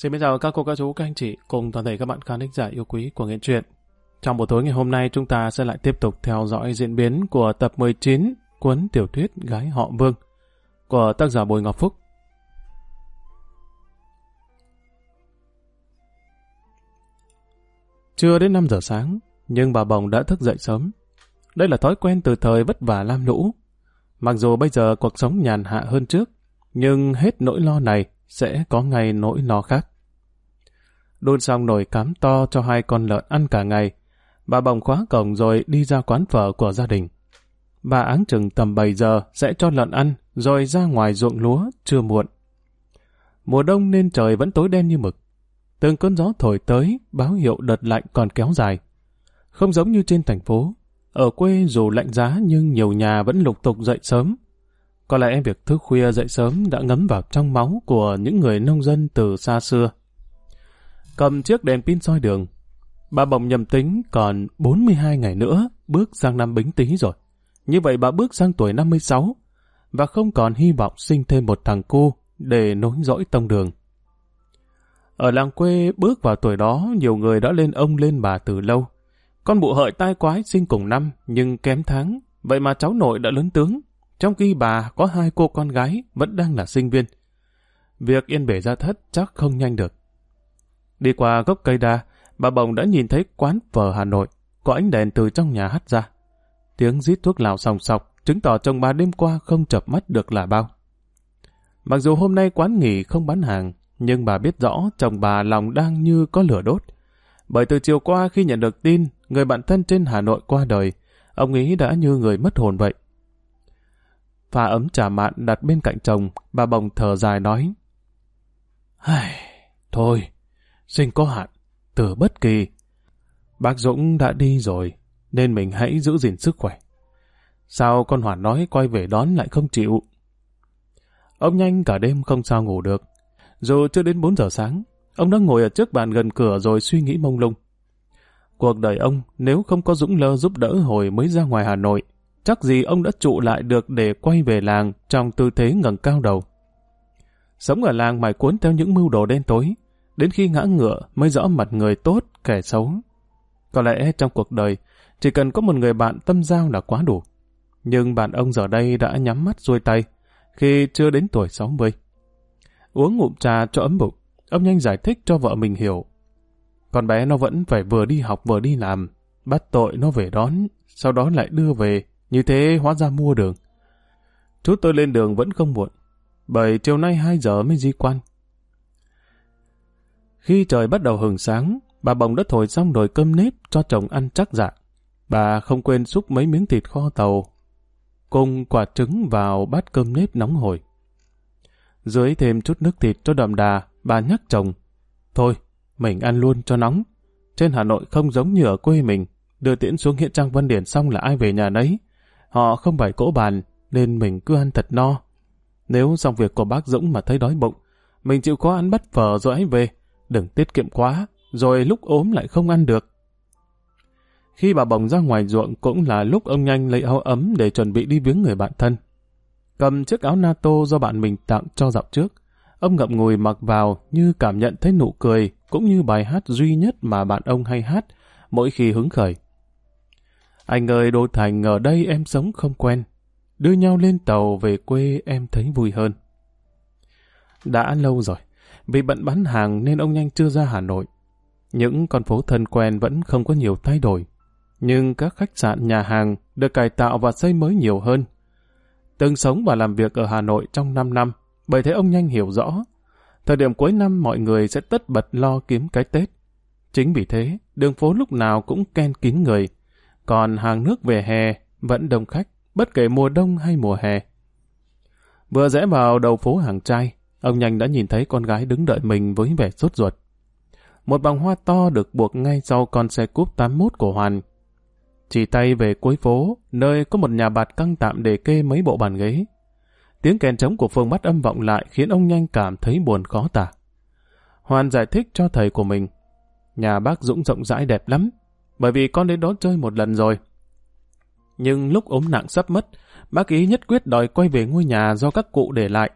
Xin chào các cô, các chú, các anh chị cùng toàn thể các bạn khán thính giả yêu quý của Nghệ Truyện. Trong buổi tối ngày hôm nay chúng ta sẽ lại tiếp tục theo dõi diễn biến của tập 19 cuốn tiểu thuyết Gái họ Vương của tác giả Bùi Ngọc Phúc. Chưa đến 5 giờ sáng, nhưng bà Bồng đã thức dậy sớm. Đây là thói quen từ thời vất vả lam lũ. Mặc dù bây giờ cuộc sống nhàn hạ hơn trước, nhưng hết nỗi lo này sẽ có ngay nỗi lo khác. Đun xong nồi cám to cho 2 con lợn ăn cả ngày, bà Bồng khóa cổng rồi đi ra quán phở của gia đình. Bà áng chừng tầm 7 giờ sẽ cho lợn ăn rồi ra ngoài ruộng lúa chưa muộn. Mùa đông nên trời vẫn tối đen như mực. Từng cơn gió thổi tới báo hiệu đợt lạnh còn kéo dài. Không giống như trên thành phố, ở quê dù lạnh giá nhưng nhiều nhà vẫn lục tục dậy sớm. Có lẽ việc thức khuya dậy sớm đã ngấm vào trong máu của những người nông dân từ xa xưa. Cầm chiếc đèn pin soi đường, bà Bồng nhầm tính còn 42 ngày nữa bước sang năm Bính Tý rồi. Như vậy bà bước sang tuổi 56 và không còn hy vọng sinh thêm một thằng cu để nối dõi tông đường. Ở làng quê bước vào tuổi đó nhiều người đã lên ông lên bà từ lâu. Con bụ hợi tai quái sinh cùng năm nhưng kém tháng, vậy mà cháu nội đã lớn tướng, trong khi bà có 2 cô con gái vẫn đang là sinh viên. Việc yên bể gia thất chắc không nhanh được. Đi qua gốc cây đa, bà Bồng đã nhìn thấy quán phở Hà Nội, có ánh đèn từ trong nhà hắt ra. Tiếng rít thuốc lào sòng sọc, chứng tỏ chồng bà đêm qua không chợp mắt được là bao. Mặc dù hôm nay quán nghỉ không bán hàng, nhưng bà biết rõ chồng bà lòng đang như có lửa đốt. Bởi từ chiều qua khi nhận được tin người bạn thân trên Hà Nội qua đời, ông ấy đã như người mất hồn vậy. Pha ấm trà mạn đặt bên cạnh chồng, bà Bồng thở dài nói: Thôi, sinh có hạn, tử bất kỳ. Bác Dũng đã đi rồi, nên mình hãy giữ gìn sức khỏe. Sao con Hoàn nói quay về đón lại không chịu? Ông Nhanh cả đêm không sao ngủ được. Dù chưa đến 4 giờ sáng, ông đã ngồi ở trước bàn gần cửa rồi suy nghĩ mông lung. Cuộc đời ông nếu không có Dũng Lơ giúp đỡ hồi mới ra ngoài Hà Nội, chắc gì ông đã trụ lại được để quay về làng trong tư thế ngẩng cao đầu. Sống ở làng mải cuốn theo những mưu đồ đen tối, đến khi ngã ngựa mới rõ mặt người tốt, kẻ xấu. Có lẽ trong cuộc đời, chỉ cần có một người bạn tâm giao là quá đủ. Nhưng bạn ông giờ đây đã nhắm mắt xuôi tay, khi chưa đến tuổi 60. Uống ngụm trà cho ấm bụng, ông Nhanh giải thích cho vợ mình hiểu. Con bé nó vẫn phải vừa đi học vừa đi làm, bắt tội nó về đón, sau đó lại đưa về, như thế hóa ra mua đường. Chút tôi lên đường vẫn không muộn, bởi chiều nay 2 giờ mới di quan. Khi trời bắt đầu hừng sáng, bà Bồng đã thổi xong nồi cơm nếp cho chồng ăn chắc dạ. Bà không quên xúc mấy miếng thịt kho tàu cùng quả trứng vào bát cơm nếp nóng hổi. Dưới thêm chút nước thịt cho đậm đà, bà nhắc chồng: Thôi, mình ăn luôn cho nóng. Trên Hà Nội không giống như ở quê mình, đưa tiễn xuống Nghĩa Trang Văn Điển xong là ai về nhà nấy. Họ không bày cỗ bàn, nên mình cứ ăn thật no. Nếu xong việc của bác Dũng mà thấy đói bụng, mình chịu khó ăn bát phở rồi ấy về. Đừng tiết kiệm quá, rồi lúc ốm lại không ăn được. Khi bà Bồng ra ngoài ruộng cũng là lúc ông Nhanh lấy áo ấm để chuẩn bị đi viếng người bạn thân. Cầm chiếc áo NATO do bạn mình tặng cho dạo trước, ông ngậm ngùi mặc vào như cảm nhận thấy nụ cười cũng như bài hát duy nhất mà bạn ông hay hát mỗi khi hứng khởi. Anh ơi đô thành ở đây em sống không quen, đưa nhau lên tàu về quê em thấy vui hơn. Đã lâu rồi, vì bận bán hàng nên ông Nhanh chưa ra Hà Nội. Những con phố thân quen vẫn không có nhiều thay đổi, nhưng các khách sạn nhà hàng được cải tạo và xây mới nhiều hơn. Từng sống và làm việc ở Hà Nội trong 5 năm, bởi thế ông Nhanh hiểu rõ, thời điểm cuối năm mọi người sẽ tất bật lo kiếm cái Tết. Chính vì thế, đường phố lúc nào cũng ken kín người, còn hàng nước về hè vẫn đông khách, bất kể mùa đông hay mùa hè. Vừa rẽ vào đầu phố Hàng Trai, ông Nhanh đã nhìn thấy con gái đứng đợi mình với vẻ sốt ruột. Một vòng hoa to được buộc ngay sau con xe cúp 81 của Hoàn. Chỉ tay về cuối phố, nơi có một nhà bạt căng tạm để kê mấy bộ bàn ghế. Tiếng kèn trống của Phương bắt âm vọng lại khiến ông Nhanh cảm thấy buồn khó tả. Hoàn giải thích cho thầy của mình: Nhà bác Dũng rộng rãi đẹp lắm, bởi vì con đến đó chơi một lần rồi. Nhưng lúc ốm nặng sắp mất, bác ý nhất quyết đòi quay về ngôi nhà do các cụ để lại.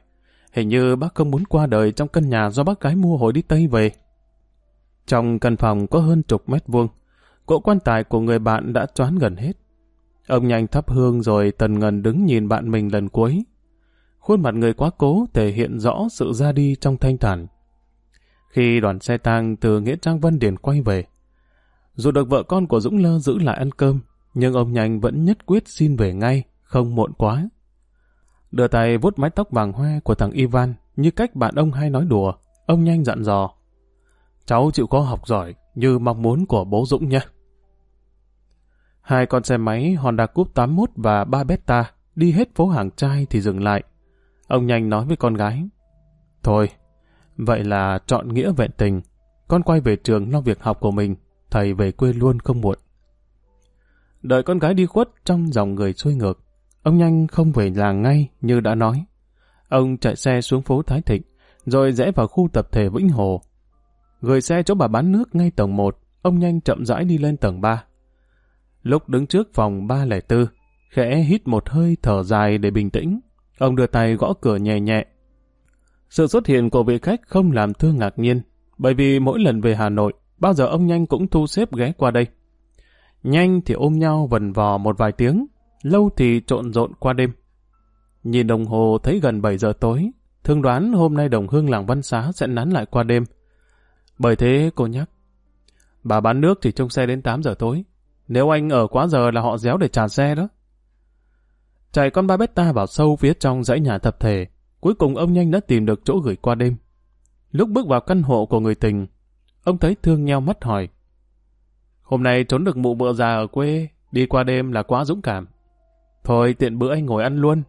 Hình như bác không muốn qua đời trong căn nhà do bác gái mua hồi đi Tây về. Trong căn phòng có hơn 10 mét vuông, cỗ quan tài của người bạn đã choán gần hết. Ông nhanh thắp hương rồi tần ngần đứng nhìn bạn mình lần cuối. Khuôn mặt người quá cố thể hiện rõ sự ra đi trong thanh thản. Khi đoàn xe tang từ nghĩa trang Vân Điền quay về, dù được vợ con của Dũng Lơ giữ lại ăn cơm, nhưng ông nhanh vẫn nhất quyết xin về ngay, không muộn quá. Đưa tay vuốt mái tóc vàng hoe của thằng Ivan, như cách bạn ông hay nói đùa, ông nhanh dặn dò: cháu chịu khó học giỏi như mong muốn của bố Dũng nha. Hai con xe máy Honda Coupe 81 và 3 Beta đi hết phố Hàng Trai thì dừng lại. Ông nhanh nói với con gái: thôi, vậy là chọn nghĩa vẹn tình, con quay về trường lo việc học của mình, thầy về quê luôn không muộn. Đợi con gái đi khuất trong dòng người xuôi ngược, ông nhanh không về làng ngay như đã nói. Ông chạy xe xuống phố Thái Thịnh, rồi rẽ vào khu tập thể Vĩnh Hồ. Gửi xe chỗ bà bán nước ngay tầng 1, ông nhanh chậm rãi đi lên tầng 3. Lúc đứng trước phòng 304, khẽ hít một hơi thở dài để bình tĩnh, ông đưa tay gõ cửa nhẹ nhẹ. Sự xuất hiện của vị khách không làm Thương ngạc nhiên, bởi vì mỗi lần về Hà Nội, bao giờ ông nhanh cũng thu xếp ghé qua đây. Nhanh thì ôm nhau vần vò một vài tiếng, lâu thì trộn rộn qua đêm. Nhìn đồng hồ thấy gần 7 giờ tối, Thương đoán hôm nay đồng hương làng Văn Xá sẽ nán lại qua đêm. Bởi thế cô nhắc: bà bán nước thì trông xe đến 8 giờ tối. Nếu anh ở quá giờ là họ réo để trả xe đó. Chạy con 3 Beta vào sâu phía trong dãy nhà tập thể, cuối cùng ông nhanh đã tìm được chỗ gửi qua đêm. Lúc bước vào căn hộ của người tình, ông thấy Thương nheo mắt hỏi: hôm nay trốn được mụ vợ già ở quê, đi qua đêm là quá dũng cảm. Thôi tiện bữa anh ngồi ăn luôn.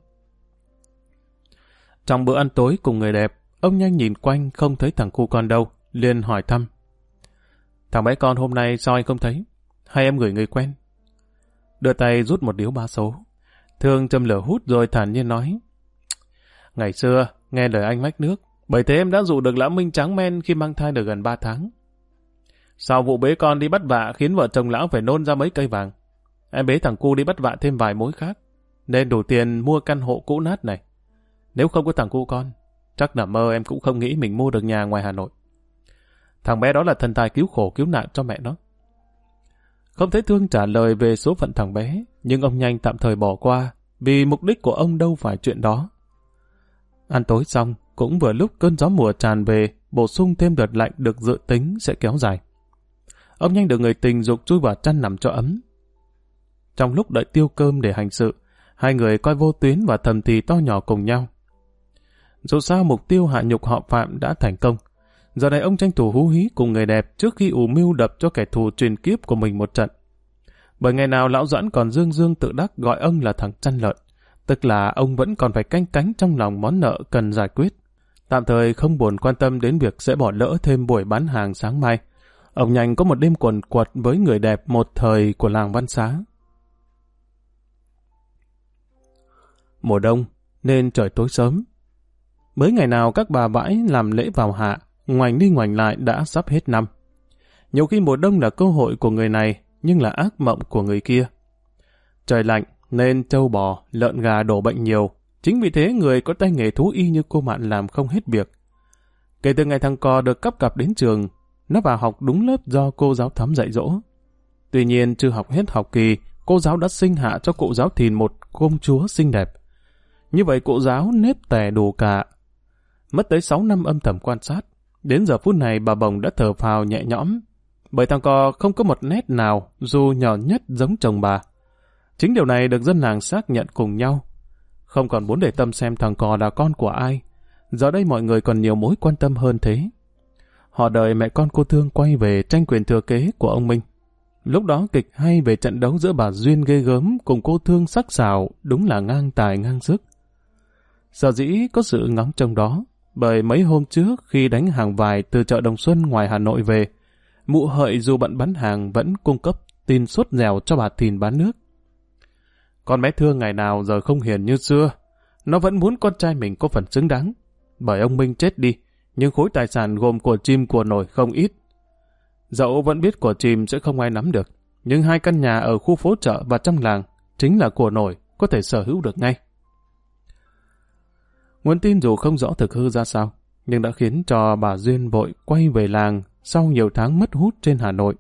Trong bữa ăn tối cùng người đẹp, ông nhanh nhìn quanh không thấy thằng cu con đâu, liền hỏi thăm: thằng bé con hôm nay sao anh không thấy? Hay em gửi người quen? Đưa tay rút một điếu 3 số. Thương châm lửa hút rồi thản nhiên nói: ngày xưa, nghe lời anh mách nước, bởi thế em đã dụ được Lã Minh tráng men khi mang thai được gần 3 tháng. Sau vụ bế con đi bắt vạ khiến vợ chồng lão phải nôn ra mấy cây vàng, em bế thằng cu đi bắt vạ thêm vài mối khác, nên đủ tiền mua căn hộ cũ nát này. Nếu không có thằng cu con, chắc nằm mơ em cũng không nghĩ mình mua được nhà ngoài Hà Nội. Thằng bé đó là thần tài cứu khổ cứu nạn cho mẹ nó. Không thấy Thương trả lời về số phận thằng bé, nhưng ông nhanh tạm thời bỏ qua, vì mục đích của ông đâu phải chuyện đó. Ăn tối xong, cũng vừa lúc cơn gió mùa tràn về, bổ sung thêm đợt lạnh được dự tính sẽ kéo dài. Ông nhanh được người tình giục chui vào chăn nằm cho ấm. Trong lúc đợi tiêu cơm để hành sự, hai người coi vô tuyến và thầm thì to nhỏ cùng nhau. Dù sao mục tiêu hạ nhục họ Phạm đã thành công. Giờ này ông tranh thủ hú hí cùng người đẹp trước khi ủ mưu đập cho kẻ thù truyền kiếp của mình một trận. Bởi ngày nào lão Doãn còn dương dương tự đắc gọi ông là thằng chăn lợn, tức là ông vẫn còn phải canh cánh trong lòng món nợ cần giải quyết. Tạm thời không buồn quan tâm đến việc sẽ bỏ lỡ thêm buổi bán hàng sáng mai. Ông nhanh có một đêm quần quật với người đẹp một thời của làng Văn Xá. Mùa đông nên trời tối sớm. Mới ngày nào các bà vãi làm lễ vào hạ, ngoảnh đi ngoảnh lại đã sắp hết năm. Nhiều khi mùa đông là cơ hội của người này, nhưng là ác mộng của người kia. Trời lạnh nên trâu bò, lợn gà đổ bệnh nhiều. Chính vì thế người có tay nghề thú y như cô Mạn làm không hết việc. Kể từ ngày thằng Cò được cấp cặp đến trường, nó vào học đúng lớp do cô giáo Thắm dạy dỗ. Tuy nhiên chưa học hết học kỳ, cô giáo đã sinh hạ cho cụ giáo Thìn một công chúa xinh đẹp. Như vậy cụ giáo nếp tè đủ cả. Mất tới 6 năm âm thầm quan sát, đến giờ phút này bà Bồng đã thở phào nhẹ nhõm, bởi thằng Cò không có một nét nào dù nhỏ nhất giống chồng bà. Chính điều này được dân làng xác nhận cùng nhau. Không còn muốn để tâm xem thằng Cò là con của ai. Giờ đây mọi người còn nhiều mối quan tâm hơn thế. Họ đợi mẹ con cô Thương quay về tranh quyền thừa kế của ông Minh. Lúc đó kịch hay về trận đấu giữa bà Duyên ghê gớm cùng cô Thương sắc sảo đúng là ngang tài ngang sức. Sở dĩ có sự ngóng trông đó, bởi mấy hôm trước khi đánh hàng vải từ chợ Đồng Xuân ngoài Hà Nội về, mụ Hợi dù bận bán hàng vẫn cung cấp tin suốt dèo cho bà Thìn bán nước. Con bé Thương ngày nào giờ không hiền như xưa, nó vẫn muốn con trai mình có phần xứng đáng. Bởi ông Minh chết đi, nhưng khối tài sản gồm của chim của nổi không ít. Dẫu vẫn biết của chim sẽ không ai nắm được, nhưng 2 căn nhà ở khu phố chợ và trong làng chính là của nổi, có thể sở hữu được ngay. Nguồn tin dù không rõ thực hư ra sao, nhưng đã khiến cho bà Duyên vội quay về làng sau nhiều tháng mất hút trên Hà Nội.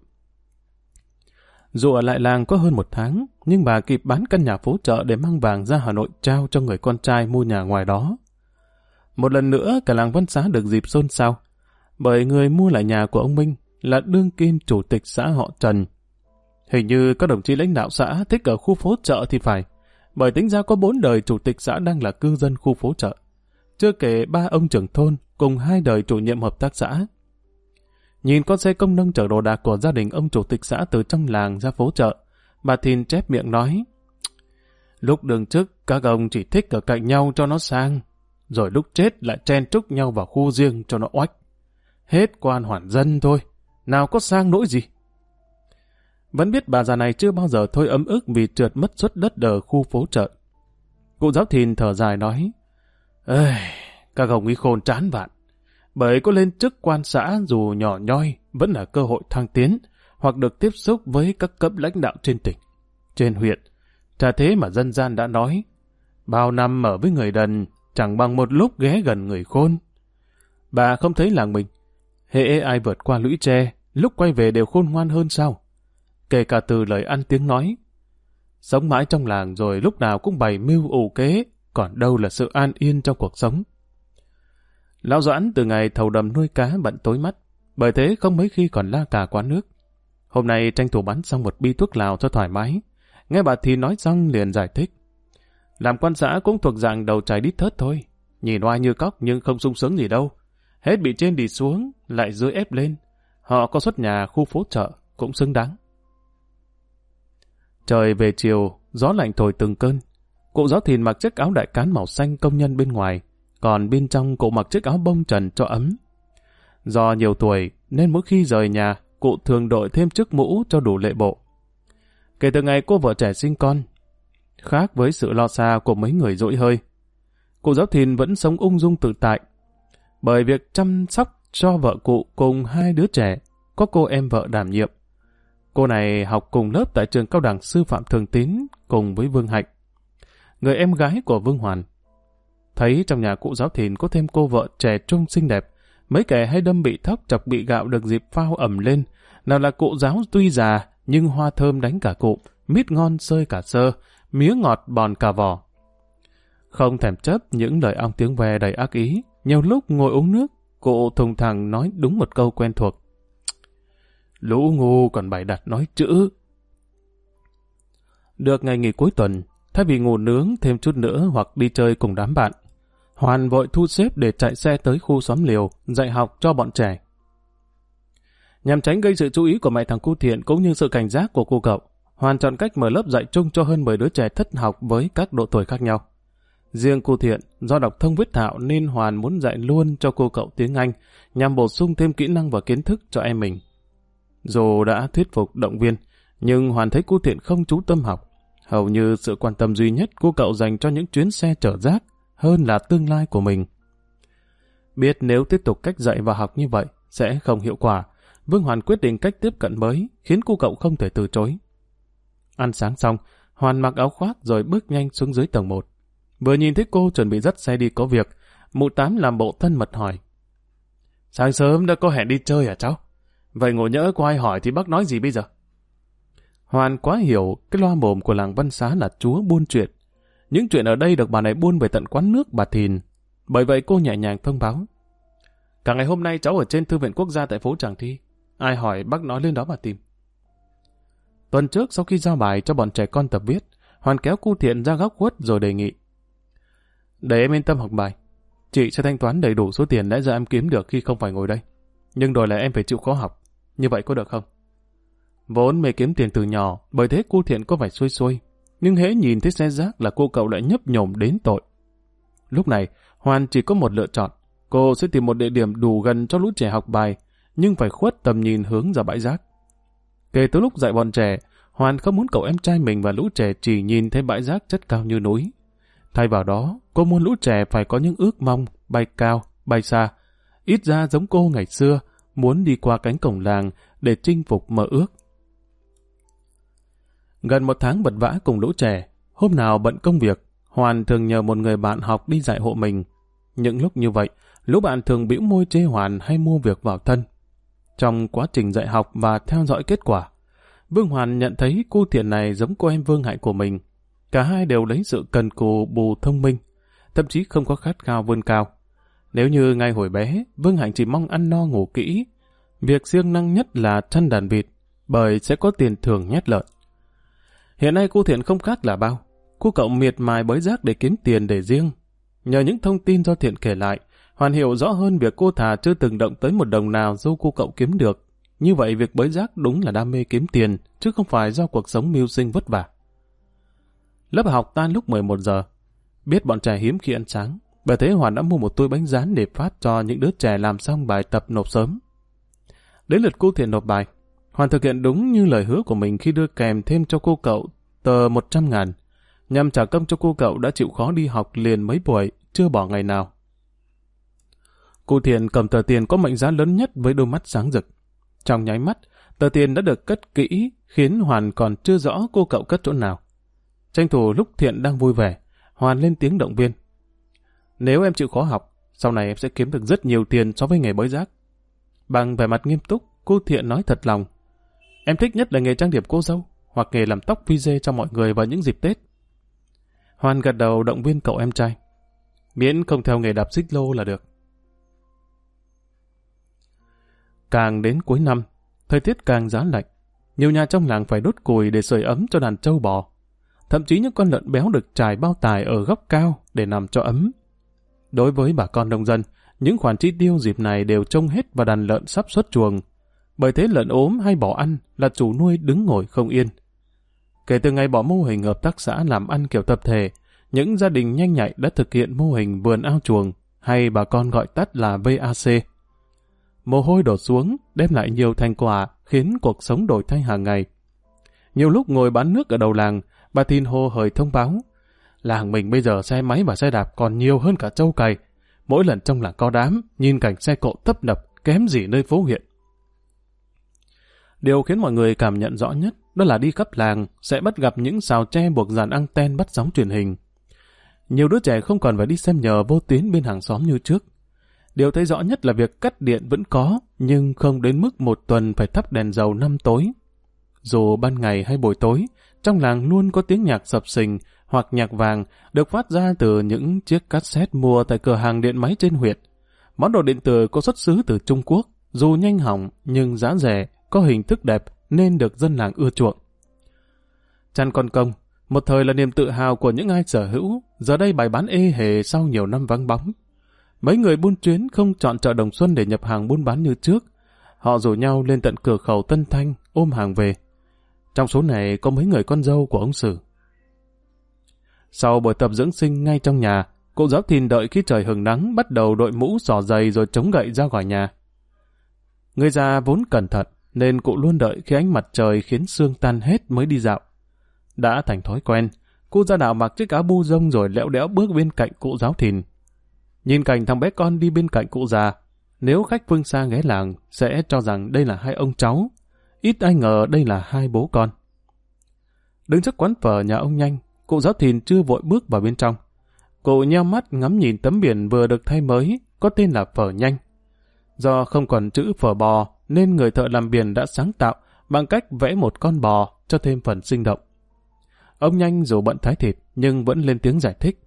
Dù ở lại làng có hơn 1 tháng, nhưng bà kịp bán căn nhà phố chợ để mang vàng ra Hà Nội trao cho người con trai mua nhà ngoài đó. Một lần nữa, cả làng Văn Xá được dịp xôn xao, bởi người mua lại nhà của ông Minh là đương kim chủ tịch xã họ Trần. Hình như các đồng chí lãnh đạo xã thích ở khu phố chợ thì phải, bởi tính ra có 4 đời chủ tịch xã đang là cư dân khu phố chợ, chưa kể 3 ông trưởng thôn cùng 2 đời chủ nhiệm hợp tác xã. Nhìn con xe công nông chở đồ đạc của gia đình ông chủ tịch xã từ trong làng ra phố chợ, bà Thìn chép miệng nói, lúc đương chức các ông chỉ thích ở cạnh nhau cho nó sang, rồi lúc chết lại chen chúc nhau vào khu riêng cho nó oách. Hết quan hoàn dân thôi, nào có sang nỗi gì. Vẫn biết bà già này chưa bao giờ thôi ấm ức vì trượt mất suất đất ở khu phố chợ. Cụ giáo Thìn thở dài nói, ơi, các ông ấy khôn chán vạn, bởi có lên chức quan xã dù nhỏ nhoi vẫn là cơ hội thăng tiến hoặc được tiếp xúc với các cấp lãnh đạo trên tỉnh, trên huyện. Chả thế mà dân gian đã nói, bao năm ở với người đần chẳng bằng một lúc ghé gần người khôn. Bà không thấy làng mình, hễ ai vượt qua lũy tre, lúc quay về đều khôn ngoan hơn sao? Kể cả từ lời ăn tiếng nói. Sống mãi trong làng rồi lúc nào cũng bày mưu ủ kế, còn đâu là sự an yên trong cuộc sống. Lão Doãn từ ngày thầu đầm nuôi cá bận tối mắt, bởi thế không mấy khi còn la cà quán nước. Hôm nay tranh thủ bắn xong một bi thuốc lào cho thoải mái. Nghe bà Thì nói xong liền giải thích. Làm quan xã cũng thuộc dạng đầu chài đít thớt thôi. Nhìn oai như cóc nhưng không sung sướng gì đâu. Hết bị trên đi xuống, lại dưới ép lên. Họ có xuất nhà khu phố chợ, cũng xứng đáng. Trời về chiều, gió lạnh thổi từng cơn. Cụ giáo Thìn mặc chiếc áo đại cán màu xanh công nhân bên ngoài, còn bên trong cụ mặc chiếc áo bông trần cho ấm. Do nhiều tuổi nên mỗi khi rời nhà, cụ thường đội thêm chiếc mũ cho đủ lệ bộ. Kể từ ngày cô vợ trẻ sinh con, khác với sự lo xa của mấy người dỗi hơi, cụ giáo Thìn vẫn sống ung dung tự tại. Bởi việc chăm sóc cho vợ cụ cùng 2 đứa trẻ, có cô em vợ đảm nhiệm. Cô này học cùng lớp tại trường cao đẳng sư phạm Thường Tín cùng với Vương Hạnh, người em gái của Vương Hoàn. Thấy trong nhà cụ giáo Thìn có thêm cô vợ trẻ trung xinh đẹp, mấy kẻ hay đâm bị thóc chọc bị gạo được dịp phao ẩm lên. Nào là cụ giáo tuy già nhưng hoa thơm đánh cả cụ, mít ngon sơi cả sơ, mía ngọt bòn cả vỏ. Không thèm chấp những lời ong tiếng ve đầy ác ý, nhiều lúc ngồi uống nước, cụ thùng thẳng nói đúng một câu quen thuộc. Lũ ngu còn bày đặt nói chữ. Được ngày nghỉ cuối tuần, thay vì ngủ nướng thêm chút nữa hoặc đi chơi cùng đám bạn, Hoàn vội thu xếp để chạy xe tới khu xóm liều, dạy học cho bọn trẻ. Nhằm tránh gây sự chú ý của mẹ thằng cu Thiện cũng như sự cảnh giác của cô cậu, Hoàn chọn cách mở lớp dạy chung cho hơn 10 đứa trẻ thất học với các độ tuổi khác nhau. Riêng cô Thiện, do đọc thông viết thạo nên Hoàn muốn dạy luôn cho cô cậu tiếng Anh, nhằm bổ sung thêm kỹ năng và kiến thức cho em mình. Dù đã thuyết phục động viên, nhưng Hoàn thấy cô Thiện không chú tâm học. Hầu như sự quan tâm duy nhất cô cậu dành cho những chuyến xe chở rác hơn là tương lai của mình. Biết nếu tiếp tục cách dạy và học như vậy sẽ không hiệu quả, Vương Hoàn quyết định cách tiếp cận mới khiến cô cậu không thể từ chối. Ăn sáng xong, Hoàn mặc áo khoác rồi bước nhanh xuống dưới tầng 1. Vừa nhìn thấy cô chuẩn bị dắt xe đi có việc, mụ Tám làm bộ thân mật hỏi. Sáng sớm đã có hẹn đi chơi à cháu? Vậy ngộ nhỡ có ai hỏi thì bác nói gì bây giờ? Hoàn quá hiểu cái loa mồm của làng Văn Xá là chúa buôn chuyện. Những chuyện ở đây được bà này buôn về tận quán nước bà Thìn. Bởi vậy cô nhẹ nhàng thông báo. Cả ngày hôm nay cháu ở trên Thư viện Quốc gia tại phố Tràng Thi. Ai hỏi bác nói lên đó mà tìm. Tuần trước sau khi giao bài cho bọn trẻ con tập viết, Hoàn kéo cô Thiện ra góc khuất rồi đề nghị. Để em yên tâm học bài, chị sẽ thanh toán đầy đủ số tiền lẽ ra em kiếm được khi không phải ngồi đây. Nhưng đổi lại em phải chịu khó học. Như vậy có được không? Vốn mê kiếm tiền từ nhỏ, bởi thế cô Thiện có vẻ xuôi xuôi. Nhưng hễ nhìn thấy xe rác là cô cậu lại nhấp nhổm đến tội. Lúc này, Hoàn chỉ có một lựa chọn. Cô sẽ tìm một địa điểm đủ gần cho lũ trẻ học bài, nhưng phải khuất tầm nhìn hướng ra bãi rác. Kể từ lúc dạy bọn trẻ, Hoàn không muốn cậu em trai mình và lũ trẻ chỉ nhìn thấy bãi rác chất cao như núi. Thay vào đó, cô muốn lũ trẻ phải có những ước mong, bay cao, bay xa. Ít ra giống cô ngày xưa, muốn đi qua cánh cổng làng để chinh phục mơ ước. Gần 1 tháng vật vã cùng lũ trẻ, hôm nào bận công việc, Hoàn thường nhờ một người bạn học đi dạy hộ mình. Những lúc như vậy, lũ bạn thường bĩu môi chê Hoàn hay mua việc vào thân. Trong quá trình dạy học và theo dõi kết quả, Vương Hoàn nhận thấy cô Thiện này giống cô em Vương Hạnh của mình. Cả hai đều lấy sự cần cù bù thông minh, thậm chí không có khát khao vươn cao. Nếu như ngay hồi bé, Vương Hạnh chỉ mong ăn no ngủ kỹ, việc siêng năng nhất là chăn đàn vịt, bởi sẽ có tiền thưởng nhét lợn. Hiện nay cô Thiện không khác là bao. Cô cậu miệt mài bới rác để kiếm tiền để riêng. Nhờ những thông tin do Thiện kể lại, Hoàn hiểu rõ hơn việc cô thà chưa từng động tới một đồng nào do cô cậu kiếm được. Như vậy việc bới rác đúng là đam mê kiếm tiền, chứ không phải do cuộc sống mưu sinh vất vả. Lớp học tan lúc 11 giờ. Biết bọn trẻ hiếm khi ăn sáng, bởi thế Hoàn đã mua một túi bánh rán để phát cho những đứa trẻ làm xong bài tập nộp sớm. Đến lượt cô Thiện nộp bài, Hoàn thực hiện đúng như lời hứa của mình khi đưa kèm thêm cho cô cậu tờ 100.000, nhằm trả công cho cô cậu đã chịu khó đi học liền mấy buổi, chưa bỏ ngày nào. Cô Thiện cầm tờ tiền có mệnh giá lớn nhất với đôi mắt sáng rực. Trong nháy mắt, tờ tiền đã được cất kỹ, khiến Hoàn còn chưa rõ cô cậu cất chỗ nào. Tranh thủ lúc Thiện đang vui vẻ, Hoàn lên tiếng động viên. Nếu em chịu khó học, sau này em sẽ kiếm được rất nhiều tiền so với nghề bới rác. Bằng vẻ mặt nghiêm túc, cô Thiện nói thật lòng. Em thích nhất là nghề trang điểm cô dâu, hoặc nghề làm tóc vi dê cho mọi người vào những dịp Tết. Hoàn gật đầu động viên cậu em trai. Miễn không theo nghề đạp xích lô là được. Càng đến cuối năm, thời tiết càng giá lạnh. Nhiều nhà trong làng phải đốt củi để sưởi ấm cho đàn trâu bò. Thậm chí những con lợn béo được trải bao tải ở góc cao để nằm cho ấm. Đối với bà con nông dân, những khoản chi tiêu dịp này đều trông hết vào đàn lợn sắp xuất chuồng. Bởi thế lợn ốm hay bỏ ăn là chủ nuôi đứng ngồi không yên. Kể từ ngày bỏ mô hình hợp tác xã làm ăn kiểu tập thể, những gia đình nhanh nhạy đã thực hiện mô hình vườn ao chuồng, hay bà con gọi tắt là VAC. Mồ hôi đổ xuống, đem lại nhiều thành quả, khiến cuộc sống đổi thay hàng ngày. Nhiều lúc ngồi bán nước ở đầu làng, bà Tin hô hời thông báo. Làng mình bây giờ xe máy và xe đạp còn nhiều hơn cả trâu cày. Mỗi lần trong làng có đám, nhìn cảnh xe cộ tấp nập, kém gì nơi phố huyện. Điều khiến mọi người cảm nhận rõ nhất đó là đi khắp làng sẽ bắt gặp những sào tre buộc dàn anten bắt sóng truyền hình. Nhiều đứa trẻ không còn phải đi xem nhờ vô tuyến bên hàng xóm như trước. Điều thấy rõ nhất là việc cắt điện vẫn có, nhưng không đến mức một tuần phải thắp đèn dầu 5 tối. Dù ban ngày hay buổi tối, trong làng luôn có tiếng nhạc sập sình hoặc nhạc vàng được phát ra từ những chiếc cassette mua tại cửa hàng điện máy trên huyện. Món đồ điện tử có xuất xứ từ Trung Quốc, dù nhanh hỏng nhưng giá rẻ, có hình thức đẹp nên được dân làng ưa chuộng. Chăn con công, một thời là niềm tự hào của những ai sở hữu, giờ đây bày bán ê hề sau nhiều năm vắng bóng. Mấy người buôn chuyến không chọn chợ Đồng Xuân để nhập hàng buôn bán như trước. Họ rủ nhau lên tận cửa khẩu Tân Thanh ôm hàng về. Trong số này có mấy người con dâu của ông Sử. Sau buổi tập dưỡng sinh ngay trong nhà, cụ Giáo Thìn đợi khi trời hừng nắng bắt đầu đội mũ xỏ giày rồi chống gậy ra khỏi nhà. Người già vốn cẩn thận nên cụ luôn đợi khi ánh mặt trời khiến sương tan hết mới đi dạo. Đã thành thói quen, cụ ra đạo mặc chiếc áo bu rông rồi lẽo đẽo bước bên cạnh cụ Giáo Thìn. Nhìn cảnh thằng bé con đi bên cạnh cụ già, nếu khách phương xa ghé làng sẽ cho rằng đây là hai ông cháu, ít ai ngờ đây là hai bố con. Đứng trước quán phở nhà ông Nhanh, cụ Giáo Thìn chưa vội bước vào bên trong. Cụ nheo mắt ngắm nhìn tấm biển vừa được thay mới, có tên là Phở Nhanh. Do không còn chữ phở bò, nên người thợ làm biển đã sáng tạo bằng cách vẽ một con bò cho thêm phần sinh động. Ông Nhanh dù bận thái thịt, nhưng vẫn lên tiếng giải thích.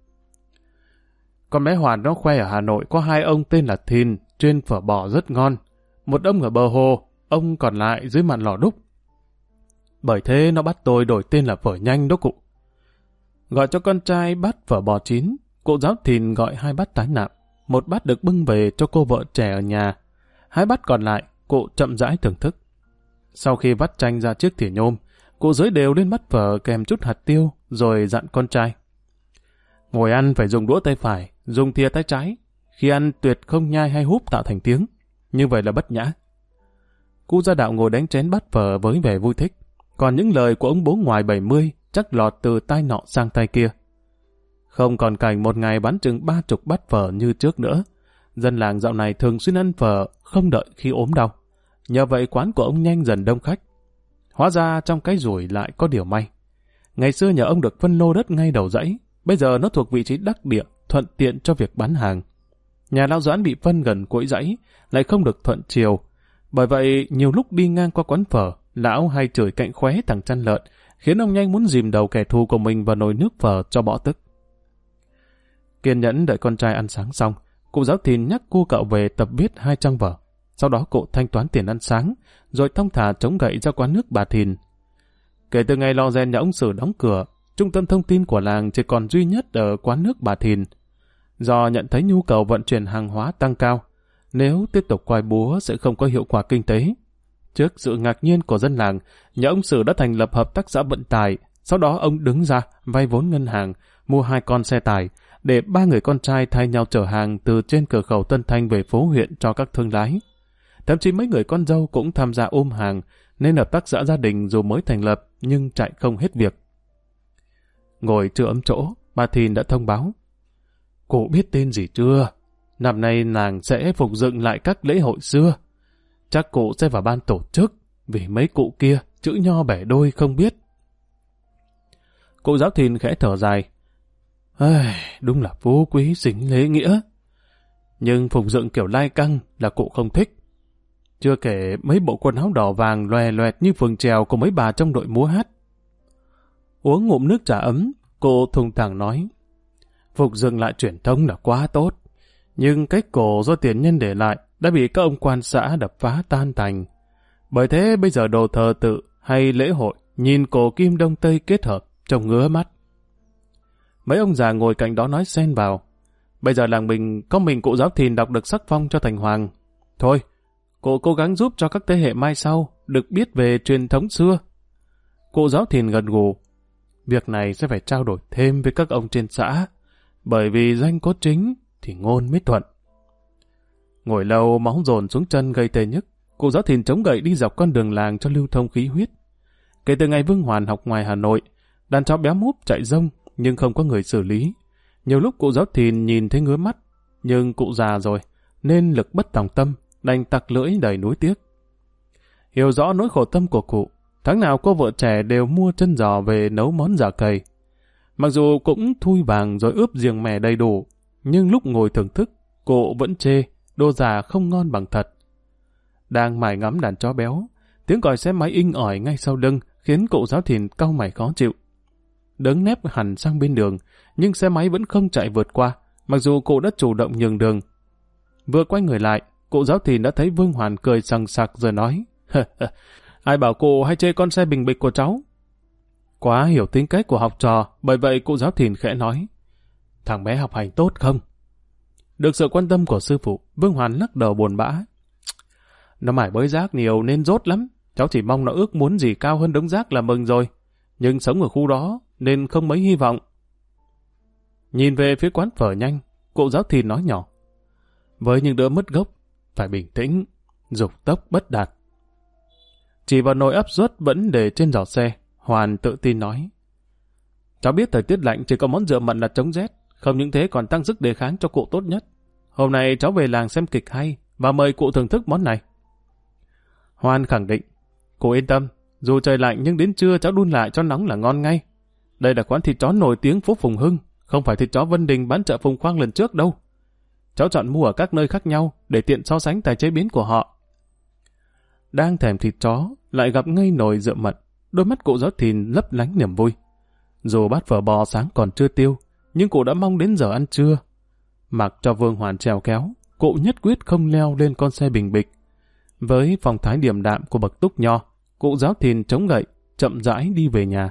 Con bé Hoàn nó khoe ở Hà Nội có hai ông tên là Thìn, chuyên phở bò rất ngon. Một ông ở bờ hồ, ông còn lại dưới mạn lò đúc. Bởi thế nó bắt tôi đổi tên là Phở Nhanh đó cụ. Gọi cho con trai bát phở bò chín, cụ Giáo Thìn gọi 2 bát tái nạm. Một bát được bưng về cho cô vợ trẻ ở nhà. 2 bát còn lại, cụ chậm rãi thưởng thức. Sau khi vắt chanh ra chiếc thìa nhôm, cụ rưới đều lên bát phở kèm chút hạt tiêu, rồi dặn con trai. Ngồi ăn phải dùng đũa tay phải, dùng thìa tay trái. Khi ăn tuyệt không nhai hay húp tạo thành tiếng. Như vậy là bất nhã. Cụ gia đạo ngồi đánh chén bát phở với vẻ vui thích. Còn những lời của ông bố ngoài 70 chắc lọt từ tai nọ sang tai kia. Không còn cảnh một ngày bán chừng 30 bát phở như trước nữa. Dân làng dạo này thường xuyên ăn phở, không đợi khi ốm đau. Nhờ vậy quán của ông Nhanh dần đông khách. Hóa ra trong cái rủi lại có điều may. Ngày xưa nhờ ông được phân lô đất ngay đầu dãy, bây giờ nó thuộc vị trí đắc địa, thuận tiện cho việc bán hàng. Nhà lão Doãn bị phân gần cuối dãy, lại không được thuận chiều. Bởi vậy, nhiều lúc đi ngang qua quán phở, lão hay chửi cạnh khóe thằng chăn lợn, khiến ông nhanh muốn dìm đầu kẻ thù của mình vào nồi nước phở cho bỏ tức. Kiên nhẫn đợi con trai ăn sáng xong, cụ Giáo Thìn nhắc cô cậu về tập viết 2 trang vở. Sau đó cụ thanh toán tiền ăn sáng, rồi thong thả chống gậy ra quán nước bà Thìn. Kể từ ngày lò rèn nhà ông Sử đóng cửa, trung tâm thông tin của làng chỉ còn duy nhất ở quán nước bà Thìn. Do nhận thấy nhu cầu vận chuyển hàng hóa tăng cao, nếu tiếp tục quay búa sẽ không có hiệu quả kinh tế. Trước sự ngạc nhiên của dân làng, nhà ông Sử đã thành lập hợp tác xã vận tải. Sau đó ông đứng ra vay vốn ngân hàng, mua 2 con xe tải, để 3 người con trai thay nhau chở hàng từ trên cửa khẩu Tân Thanh về phố huyện cho các thương lái. Thậm chí mấy người con dâu cũng tham gia ôm hàng, nên hợp tác xã gia đình dù mới thành lập nhưng chạy không hết việc. Ngồi chưa ấm chỗ, bà Thìn đã thông báo. Cụ biết tin gì chưa? Năm nay làng sẽ phục dựng lại các lễ hội xưa. Chắc cụ sẽ vào ban tổ chức, vì mấy cụ kia chữ nho bẻ đôi không biết. Cụ Giáo Thìn khẽ thở dài. Đúng là phú quý xính lễ nghĩa. Nhưng phục dựng kiểu lai căng là cụ không thích. Chưa kể mấy bộ quần áo đỏ vàng loè loẹt như phường trèo của mấy bà trong đội múa hát. Uống ngụm nước trà ấm, cô thùng thẳng nói. Phục dựng lại truyền thống là quá tốt. Nhưng cái cổ do tiền nhân để lại đã bị các ông quan xã đập phá tan tành. Bởi thế bây giờ đồ thờ tự hay lễ hội nhìn cổ kim đông tây kết hợp trông ngứa mắt. Mấy ông già ngồi cạnh đó nói xen vào. Bây giờ làng mình có mình cụ Giáo Thìn đọc được sắc phong cho thành hoàng. Thôi, cụ cố gắng giúp cho các thế hệ mai sau được biết về truyền thống xưa. Cụ Giáo Thìn gật gù. Việc này sẽ phải trao đổi thêm với các ông trên xã, bởi vì danh cốt chính thì ngôn mới thuận. Ngồi lâu máu dồn xuống chân gây tê nhức, cụ Giáo Thìn chống gậy đi dọc con đường làng cho lưu thông khí huyết. Kể từ ngày Vương Hoàn học ngoài Hà Nội, đàn chó béo múp chạy rông nhưng không có người xử lý. Nhiều lúc cụ Giáo Thìn nhìn thấy ngứa mắt, nhưng cụ già rồi nên lực bất tòng tâm, đành tặc lưỡi đầy nuối tiếc. Hiểu rõ nỗi khổ tâm của cụ, tháng nào cô vợ trẻ đều mua chân giò về nấu món già cầy. Mặc dù cũng thui vàng rồi ướp riềng mè đầy đủ, nhưng lúc ngồi thưởng thức, cụ vẫn chê đồ già không ngon bằng thật. Đang mải ngắm đàn chó béo, tiếng còi xe máy inh ỏi ngay sau lưng khiến cụ Giáo Thìn cau mày khó chịu. Đứng nép hẳn sang bên đường, nhưng xe máy vẫn không chạy vượt qua, mặc dù cụ đã chủ động nhường đường. Vừa quay người lại, cụ Giáo Thìn đã thấy Vương Hoàn cười sằng sặc rồi nói, ai bảo cụ hay chê con xe bình bịch của cháu? Quá hiểu tính cách của học trò, bởi vậy cụ Giáo Thìn khẽ nói, thằng bé học hành tốt không? Được sự quan tâm của sư phụ, Vương Hoàn lắc đầu buồn bã. Nó mải bới rác nhiều nên dốt lắm, cháu chỉ mong nó ước muốn gì cao hơn đống rác là mừng rồi. Nhưng sống ở khu đó nên không mấy hy vọng. Nhìn về phía quán phở nhanh, cụ Giáo Thìn nói nhỏ. Với những đứa mất gốc, phải bình tĩnh, dục tốc bất đạt. Chỉ vào nồi áp suất vẫn để trên giỏ xe, Hoàn tự tin nói. Cháu biết thời tiết lạnh chỉ có món rượu mặn là chống rét, không những thế còn tăng sức đề kháng cho cụ tốt nhất. Hôm nay cháu về làng xem kịch hay và mời cụ thưởng thức món này. Hoàn khẳng định. Cụ yên tâm, dù trời lạnh nhưng đến trưa cháu đun lại cho nóng là ngon ngay. Đây là quán thịt chó nổi tiếng phố Phùng Hưng, không phải thịt chó Vân Đình bán chợ Phùng Khoang lần trước đâu. Cháu chọn mua ở các nơi khác nhau để tiện so sánh tài chế biến của họ. Đang thèm thịt chó, lại gặp ngay nồi rượu mận, đôi mắt cụ Giáo Thìn lấp lánh niềm vui. Dù bát phở bò sáng còn chưa tiêu, nhưng cụ đã mong đến giờ ăn trưa. Mặc cho Vương Hoàn trèo kéo, cụ nhất quyết không leo lên con xe bình bịch. Với phong thái điềm đạm của bậc túc nho, cụ Giáo Thìn chống gậy, chậm rãi đi về nhà.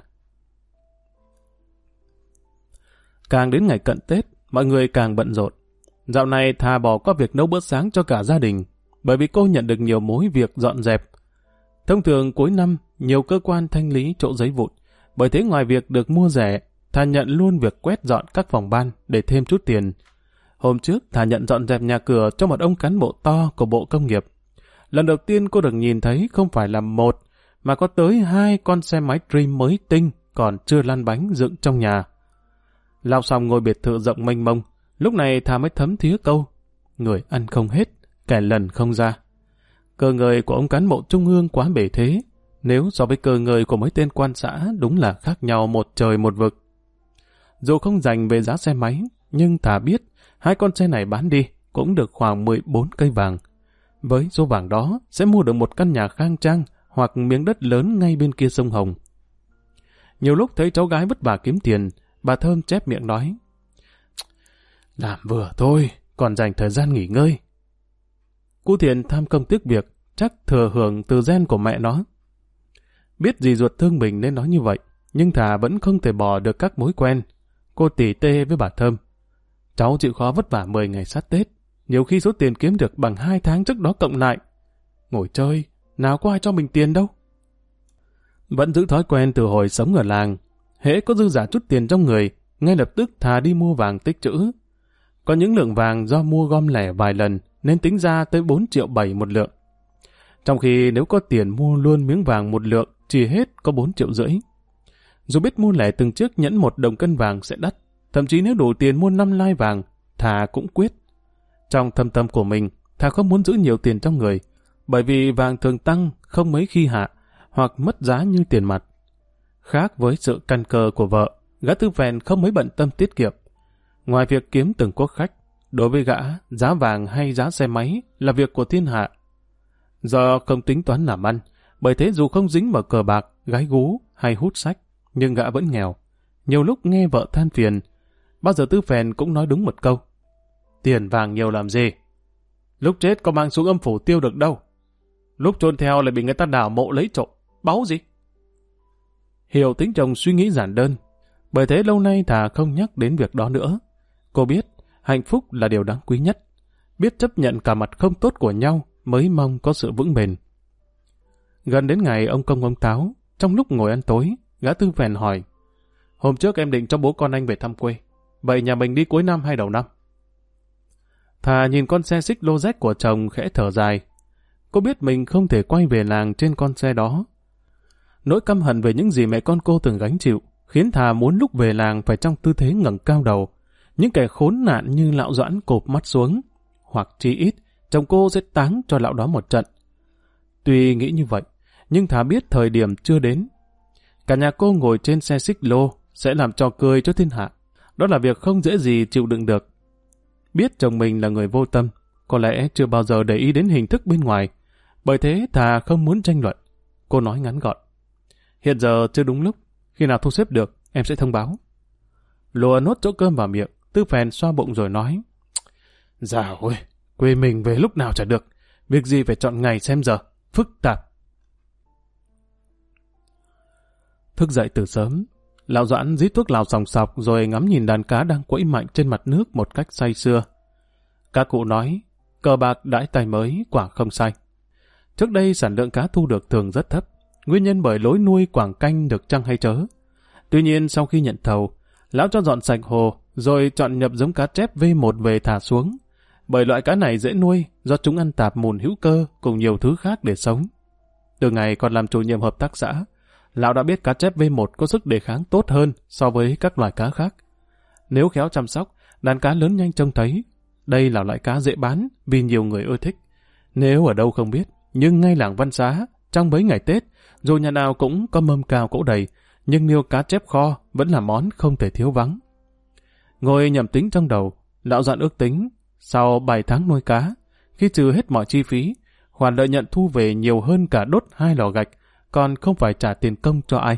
Càng đến ngày cận Tết, mọi người càng bận rộn. Dạo này thà bỏ qua việc nấu bữa sáng cho cả gia đình, bởi vì cô nhận được nhiều mối việc dọn dẹp. Thông thường cuối năm, nhiều cơ quan thanh lý chỗ giấy vụn, bởi thế ngoài việc được mua rẻ, thà nhận luôn việc quét dọn các phòng ban để thêm chút tiền. Hôm trước, thà nhận dọn dẹp nhà cửa cho một ông cán bộ to của Bộ Công nghiệp. Lần đầu tiên cô được nhìn thấy không phải là một, mà có tới 2 con xe máy Dream mới tinh còn chưa lăn bánh dựng trong nhà. Lao xong ngôi biệt thự rộng mênh mông, lúc này thà mới thấm thía câu, người ăn không hết, kẻ lần không ra. Cơ ngơi của ông cán bộ trung ương quá bể thế, nếu so với cơ ngơi của mấy tên quan xã đúng là khác nhau một trời một vực. Dù không dành về giá xe máy, nhưng thà biết 2 con xe này bán đi, cũng được khoảng 14 cây vàng. Với số vàng đó sẽ mua được một căn nhà khang trang hoặc miếng đất lớn ngay bên kia sông Hồng. Nhiều lúc thấy cháu gái vất vả kiếm tiền, bà Thơm chép miệng nói: làm vừa thôi, còn dành thời gian nghỉ ngơi. Cụ Thiện tham công tiếc việc, chắc thừa hưởng từ gen của mẹ nó. Biết dì ruột thương mình nên nói như vậy, nhưng thà vẫn không thể bỏ được các mối quen. Cô tỉ tê với bà Thơm: cháu chịu khó vất vả 10 ngày sát Tết, nhiều khi số tiền kiếm được bằng 2 tháng trước đó cộng lại. Ngồi chơi, nào có ai cho mình tiền đâu. Vẫn giữ thói quen từ hồi sống ở làng, hễ có dư giả chút tiền trong người, ngay lập tức thà đi mua vàng tích trữ. Có những lượng vàng do mua gom lẻ vài lần nên tính ra tới 4,7 triệu một lượng. Trong khi nếu có tiền mua luôn miếng vàng một lượng chỉ hết có 4,5 triệu. Dù biết mua lẻ từng chiếc nhẫn 1 đồng cân vàng sẽ đắt, thậm chí nếu đủ tiền mua 5 lai vàng, thà cũng quyết. Trong thâm tâm của mình, thà không muốn giữ nhiều tiền trong người, bởi vì vàng thường tăng không mấy khi hạ, hoặc mất giá như tiền mặt. Khác với sự căn cơ của vợ, gã Tư Phèn không mấy bận tâm tiết kiệm. Ngoài việc kiếm từng quốc khách, đối với gã, giá vàng hay giá xe máy là việc của thiên hạ. Do không tính toán làm ăn, bởi thế dù không dính vào cờ bạc, gái gú hay hút sách, nhưng gã vẫn nghèo. Nhiều lúc nghe vợ than phiền, bao giờ Tư Phèn cũng nói đúng một câu: tiền vàng nhiều làm gì? Lúc chết có mang xuống âm phủ tiêu được đâu. Lúc chôn theo lại bị người ta đào mộ lấy trộm, báu gì? Hiểu tính chồng suy nghĩ giản đơn, bởi thế lâu nay thà không nhắc đến việc đó nữa. Cô biết hạnh phúc là điều đáng quý nhất, biết chấp nhận cả mặt không tốt của nhau mới mong có sự vững bền. Gần đến ngày ông Công ông Táo, trong lúc ngồi ăn tối, gã Tư Phèn hỏi: hôm trước em định cho bố con anh về thăm quê, vậy nhà mình đi cuối năm hay đầu năm? Thà nhìn con xe xích lô rách của chồng khẽ thở dài. Cô biết mình không thể quay về làng trên con xe đó. Nỗi căm hận về những gì mẹ con cô từng gánh chịu khiến thà muốn lúc về làng phải trong tư thế ngẩng cao đầu. Những kẻ khốn nạn như lão Doãn cụp mắt xuống, hoặc chí ít chồng cô sẽ táng cho lão đó một trận. Tuy nghĩ như vậy, nhưng thà biết thời điểm chưa đến. Cả nhà cô ngồi trên xe xích lô sẽ làm trò cười cho thiên hạ. Đó là việc không dễ gì chịu đựng được. Biết chồng mình là người vô tâm, có lẽ chưa bao giờ để ý đến hình thức bên ngoài, bởi thế thà không muốn tranh luận. Cô nói ngắn gọn: hiện giờ chưa đúng lúc, khi nào thu xếp được em sẽ thông báo. Lùa nốt chỗ cơm vào miệng, Tư Phèn xoa bụng rồi nói: dào ơi, quê mình về lúc nào chả được, việc gì phải chọn ngày xem giờ, phức tạp. Thức dậy từ sớm, lão Doãn rít thuốc lào sòng sọc rồi ngắm nhìn đàn cá đang quẫy mạnh trên mặt nước một cách say sưa. Các cụ nói, cờ bạc đãi tay mới quả không sai. Trước đây sản lượng cá thu được thường rất thấp, nguyên nhân bởi lối nuôi quảng canh được chăng hay chớ. Tuy nhiên sau khi nhận thầu, lão cho dọn sạch hồ rồi chọn nhập giống cá chép V1 về thả xuống, bởi loại cá này dễ nuôi do chúng ăn tạp mùn hữu cơ cùng nhiều thứ khác để sống. Từ ngày còn làm chủ nhiệm hợp tác xã, lão đã biết cá chép V1 có sức đề kháng tốt hơn so với các loài cá khác. Nếu khéo chăm sóc, đàn cá lớn nhanh trông thấy. Đây là loại cá dễ bán vì nhiều người ưa thích. Nếu ở đâu không biết, nhưng ngay làng Văn Xá, trong mấy ngày Tết, dù nhà nào cũng có mâm cao cỗ đầy, nhưng niêu cá chép kho vẫn là món không thể thiếu vắng. Ngồi nhẩm tính trong đầu, lão Doãn ước tính, sau 7 tháng nuôi cá, khi trừ hết mọi chi phí, khoản lợi nhuận thu về nhiều hơn cả đốt 2 lò gạch, còn không phải trả tiền công cho ai.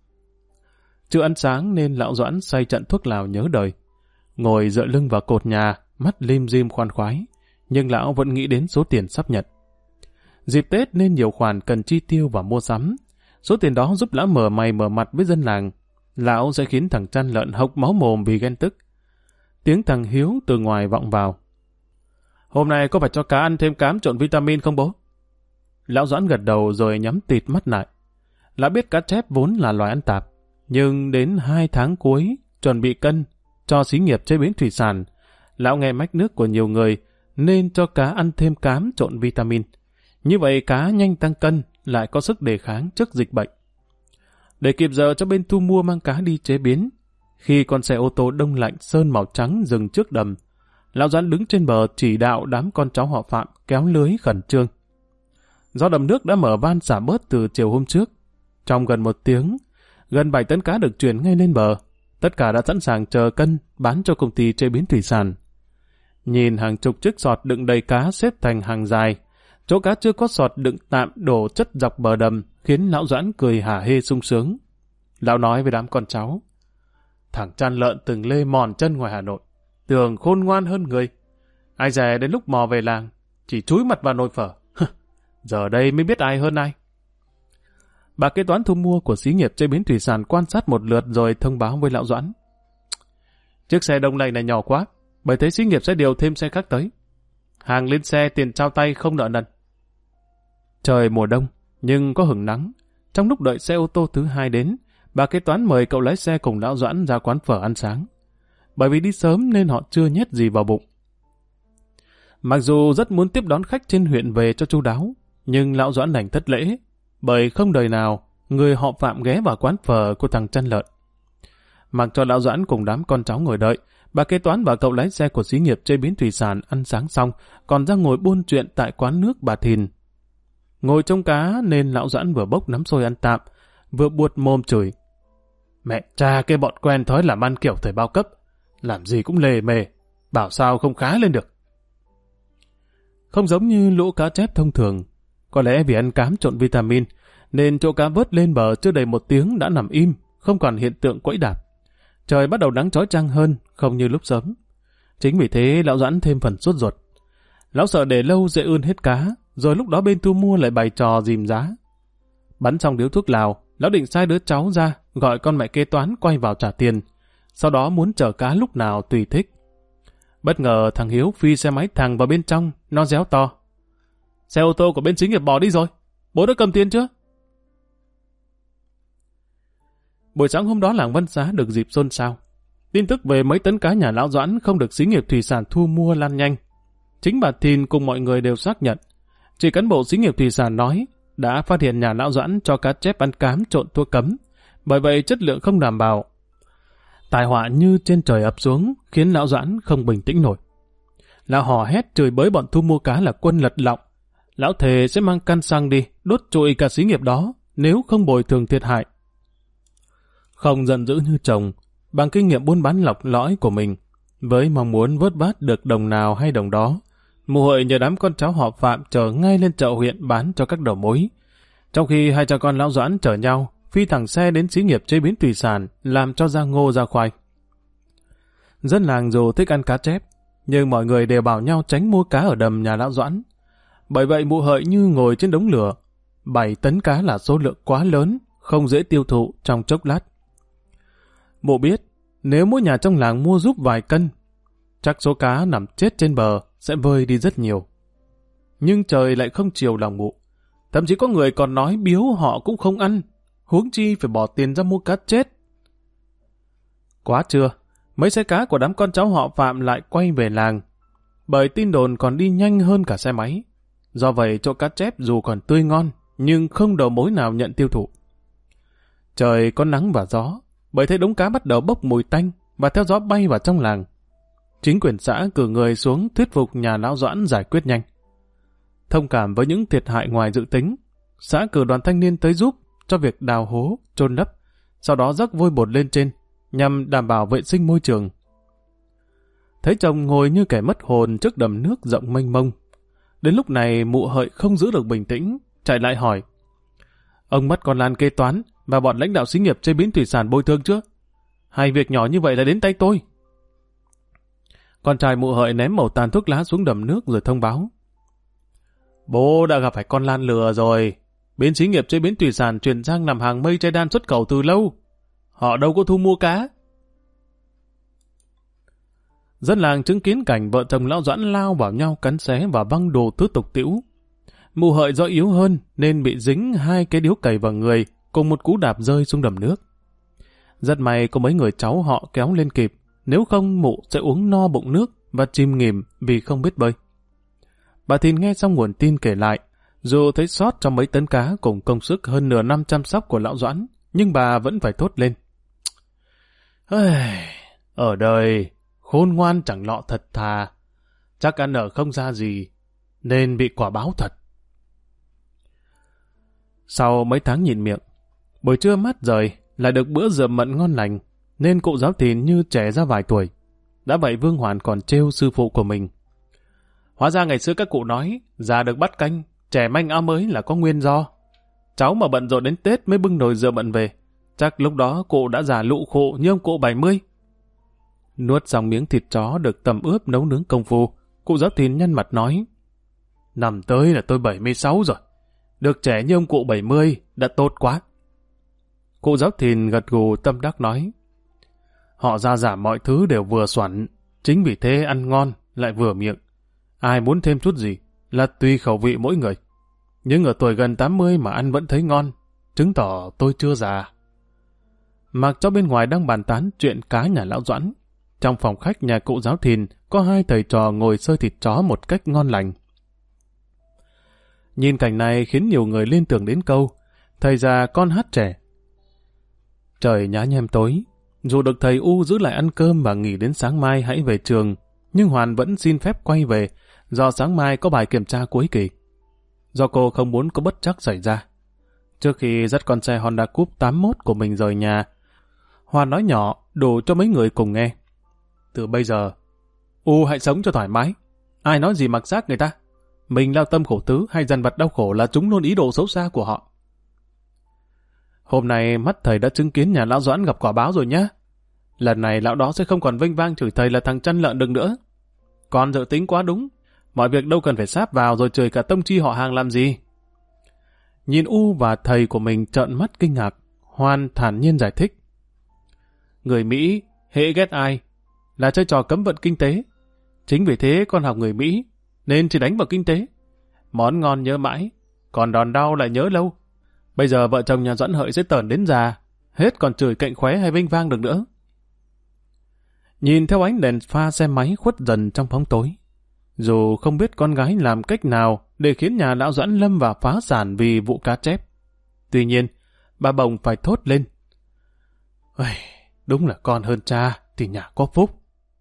Chưa ăn sáng nên lão Doãn say trận thuốc lào nhớ đời. Ngồi dựa lưng vào cột nhà, mắt lim dim khoan khoái, nhưng lão vẫn nghĩ đến số tiền sắp nhận. Dịp Tết nên nhiều khoản cần chi tiêu và mua sắm. Số tiền đó giúp lão mở mày mở mặt với dân làng. Lão sẽ khiến thằng chăn lợn hộc máu mồm vì ghen tức. Tiếng thằng Hiếu từ ngoài vọng vào: hôm nay có phải cho cá ăn thêm cám trộn vitamin không bố? Lão Doãn gật đầu rồi nhắm tịt mắt lại. Lão biết cá chép vốn là loài ăn tạp, nhưng đến 2 tháng cuối chuẩn bị cân cho xí nghiệp chế biến thủy sản, lão nghe mách nước của nhiều người nên cho cá ăn thêm cám trộn vitamin. Như vậy cá nhanh tăng cân, lại có sức đề kháng trước dịch bệnh. Để kịp giờ cho bên thu mua mang cá đi chế biến, khi con xe ô tô đông lạnh sơn màu trắng dừng trước đầm, lão Doãn đứng trên bờ chỉ đạo đám con cháu họ Phạm kéo lưới khẩn trương. Do đầm nước đã mở van xả bớt từ chiều hôm trước, trong gần 1 tiếng, gần 7 tấn cá được chuyển ngay lên bờ. Tất cả đã sẵn sàng chờ cân bán cho công ty chế biến thủy sản. Nhìn hàng chục chiếc sọt đựng đầy cá xếp thành hàng dài. Chỗ cá chưa có sọt đựng tạm đổ chất dọc bờ đầm, khiến lão Doãn cười hả hê sung sướng. Lão nói với đám con cháu: thằng chăn lợn từng lê mòn chân ngoài Hà Nội, tưởng khôn ngoan hơn người. Ai dè đến lúc mò về làng, chỉ chúi mặt vào nồi phở. Giờ đây mới biết ai hơn ai. Bà kế toán thu mua của xí nghiệp chế biến thủy sản quan sát một lượt rồi thông báo với lão Doãn: chiếc xe đông lạnh này nhỏ quá, bởi thế xí nghiệp sẽ điều thêm xe khác tới. Hàng lên xe, tiền trao tay không nợ nần. Trời mùa đông, nhưng có hửng nắng. Trong lúc đợi xe ô tô thứ hai đến, bà kế toán mời cậu lái xe cùng lão Doãn ra quán phở ăn sáng. Bởi vì đi sớm nên họ chưa nhét gì vào bụng. Mặc dù rất muốn tiếp đón khách trên huyện về cho chu đáo, nhưng lão Doãn đành thất lễ, bởi không đời nào người họ Phạm ghé vào quán phở của thằng chăn lợn. Mặc cho lão Doãn cùng đám con cháu ngồi đợi, bà kế toán và cậu lái xe của xí nghiệp chế biến thủy sản ăn sáng xong, còn ra ngồi buôn chuyện tại quán nước bà Thìn. Ngồi trông cá nên lão Doãn vừa bốc nắm xôi ăn tạm, vừa buột mồm chửi: mẹ cha cái bọn quen thói làm ăn kiểu thời bao cấp, làm gì cũng lề mề, bảo sao không khá lên được. Không giống như lũ cá chép thông thường, có lẽ vì ăn cám trộn vitamin, nên chỗ cá vớt lên bờ chưa đầy 1 tiếng đã nằm im, không còn hiện tượng quẫy đạp. Trời bắt đầu nắng chói chang hơn, không như lúc sớm. Chính vì thế lão Doãn thêm phần sốt ruột. Lão sợ để lâu dễ ươn hết cá, rồi lúc đó bên thu mua lại bày trò dìm giá. Bắn xong điếu thuốc lào, lão định sai đứa cháu ra, gọi con mẹ kế toán quay vào trả tiền, sau đó muốn chở cá lúc nào tùy thích. Bất ngờ thằng Hiếu phi xe máy thẳng vào bên trong, nó réo to: xe ô tô của bên xí nghiệp bỏ đi rồi, bố đã cầm tiền chưa? Buổi sáng hôm đó làng Văn Xá được dịp xôn xao. Tin tức về mấy tấn cá nhà lão Doãn không được xí nghiệp thủy sản thu mua lan nhanh. Chính bà Thìn cùng mọi người đều xác nhận. Chỉ cán bộ xí nghiệp thủy sản nói đã phát hiện nhà lão Doãn cho cá chép ăn cám trộn thuốc cấm, bởi vậy chất lượng không đảm bảo. Tai họa như trên trời ập xuống khiến lão Doãn không bình tĩnh nổi. Lão hò hét chửi bới bọn thu mua cá là quân lật lọng. Lão thề sẽ mang căn xăng đi đốt trụi cả xí nghiệp đó nếu không bồi thường thiệt hại. Không giận dữ như chồng, bằng kinh nghiệm buôn bán lọc lõi của mình, với mong muốn vớt vát được đồng nào hay đồng đó, mụ Hợi nhờ đám con cháu họ Phạm chở ngay lên chợ huyện bán cho các đầu mối. Trong khi hai cha con lão Doãn chở nhau, phi thẳng xe đến xí nghiệp chế biến thủy sản làm cho ra ngô ra khoai. Dân làng dù thích ăn cá chép, nhưng mọi người đều bảo nhau tránh mua cá ở đầm nhà lão Doãn. Bởi vậy mụ Hợi như ngồi trên đống lửa. 7 tấn cá là số lượng quá lớn, không dễ tiêu thụ trong chốc lát. Mụ biết, nếu mỗi nhà trong làng mua giúp vài cân, chắc số cá nằm chết trên bờ sẽ vơi đi rất nhiều. Nhưng trời lại không chiều lòng mụ. Thậm chí có người còn nói biếu họ cũng không ăn, huống chi phải bỏ tiền ra mua cá chết. Quá trưa, mấy xe cá của đám con cháu họ Phạm lại quay về làng, bởi tin đồn còn đi nhanh hơn cả xe máy. Do vậy chỗ cá chép dù còn tươi ngon, nhưng không đầu mối nào nhận tiêu thụ. Trời có nắng và gió, bởi thế đống cá bắt đầu bốc mùi tanh và theo gió bay vào trong làng. Chính quyền xã cử người xuống thuyết phục nhà lão Doãn giải quyết nhanh. Thông cảm với những thiệt hại ngoài dự tính, xã cử đoàn thanh niên tới giúp cho việc đào hố, chôn lấp, sau đó rắc vôi bột lên trên, nhằm đảm bảo vệ sinh môi trường. Thấy chồng ngồi như kẻ mất hồn trước đầm nước rộng mênh mông. Đến lúc này mụ Hợi không giữ được bình tĩnh, chạy lại hỏi: ông mất con Lan kế toán và bọn lãnh đạo xí nghiệp chế biến thủy sản bồi thường chưa? Hay việc nhỏ như vậy là đến tay tôi? Con trai mụ Hợi ném mẩu tàn thuốc lá xuống đầm nước rồi thông báo: bố đã gặp phải con Lan lừa rồi. Bên xí nghiệp chế biến thủy sản chuyển sang làm hàng mây che đan xuất khẩu từ lâu. Họ đâu có thu mua cá. Dân làng chứng kiến cảnh vợ chồng lão Doãn lao vào nhau cắn xé và văng đồ thứ tục tĩu. Mụ Hợi do yếu hơn nên bị dính 2 cái điếu cày vào người cùng một cú đạp rơi xuống đầm nước. Rất may có mấy người cháu họ kéo lên kịp, nếu không mụ sẽ uống no bụng nước và chìm nghỉm vì không biết bơi. Bà Thìn nghe xong nguồn tin kể lại, dù thấy sót trong mấy tấn cá cùng công sức hơn nửa năm chăm sóc của lão Doãn, nhưng bà vẫn phải thốt lên: ở đời khôn ngoan chẳng lọ thật thà, chắc ăn ở không ra gì nên bị quả báo thật. Sau mấy tháng nhịn miệng, buổi trưa mát rời lại được bữa dượm mận ngon lành, nên cụ giáo Thìn như trẻ ra vài tuổi. Đã vậy Vương Hoàn còn trêu sư phụ của mình. Hóa ra ngày xưa các cụ nói, già được bắt canh, trẻ manh áo mới là có nguyên do. Cháu mà bận rộn đến Tết mới bưng nồi rượu bận về. Chắc lúc đó cụ đã già lụ khụ như ông cụ 70. Nuốt xong miếng thịt chó được tầm ướp nấu nướng công phu, cụ Giáo Thìn nhăn mặt nói, năm tới là tôi 76 rồi. Được trẻ như ông cụ 70 đã tốt quá. Cụ Giáo Thìn gật gù tâm đắc nói, họ ra giảm mọi thứ đều vừa xoắn, chính vì thế ăn ngon lại vừa miệng. Ai muốn thêm chút gì là tùy khẩu vị mỗi người. Nhưng ở tuổi gần 80 mà ăn vẫn thấy ngon, chứng tỏ tôi chưa già. Mặc cho bên ngoài đang bàn tán chuyện cá nhà lão Doãn, trong phòng khách nhà cụ Giáo Thìn có hai thầy trò ngồi xơi thịt chó một cách ngon lành. Nhìn cảnh này khiến nhiều người liên tưởng đến câu thầy già con hát trẻ. Trời nhá nhem tối, dù được thầy U giữ lại ăn cơm và nghỉ đến sáng mai hãy về trường, nhưng Hoàn vẫn xin phép quay về do sáng mai có bài kiểm tra cuối kỳ. Do cô không muốn có bất trắc xảy ra. Trước khi dắt con xe Honda Coupe 81 của mình rời nhà, Hoàn nói nhỏ đủ cho mấy người cùng nghe. Từ bây giờ, U hãy sống cho thoải mái. Ai nói gì mặc xác người ta. Mình lao tâm khổ tứ hay dằn vặt đau khổ là chúng luôn ý đồ xấu xa của họ. Hôm nay mắt thầy đã chứng kiến nhà lão Doãn gặp quả báo rồi nhá. Lần này lão đó sẽ không còn vênh vang chửi thầy là thằng chăn lợn đừng nữa. Con dự tính quá đúng. Mọi việc đâu cần phải sáp vào rồi chửi cả tông chi họ hàng làm gì. Nhìn U và thầy của mình trợn mắt kinh ngạc, Hoan thản nhiên giải thích. Người Mỹ, hễ ghét ai, là chơi trò cấm vận kinh tế. Chính vì thế con học người Mỹ, nên chỉ đánh vào kinh tế. Món ngon nhớ mãi, còn đòn đau lại nhớ lâu. Bây giờ vợ chồng nhà Doãn Hợi sẽ tởn đến già, hết còn chửi cạnh khóe hay vinh vang được nữa. Nhìn theo ánh đèn pha xe máy khuất dần trong bóng tối, dù không biết con gái làm cách nào để khiến nhà lão Doãn lâm vào phá sản vì vụ cá chép. Tuy nhiên, bà Bồng phải thốt lên. Ôi, đúng là con hơn cha thì nhà có phúc.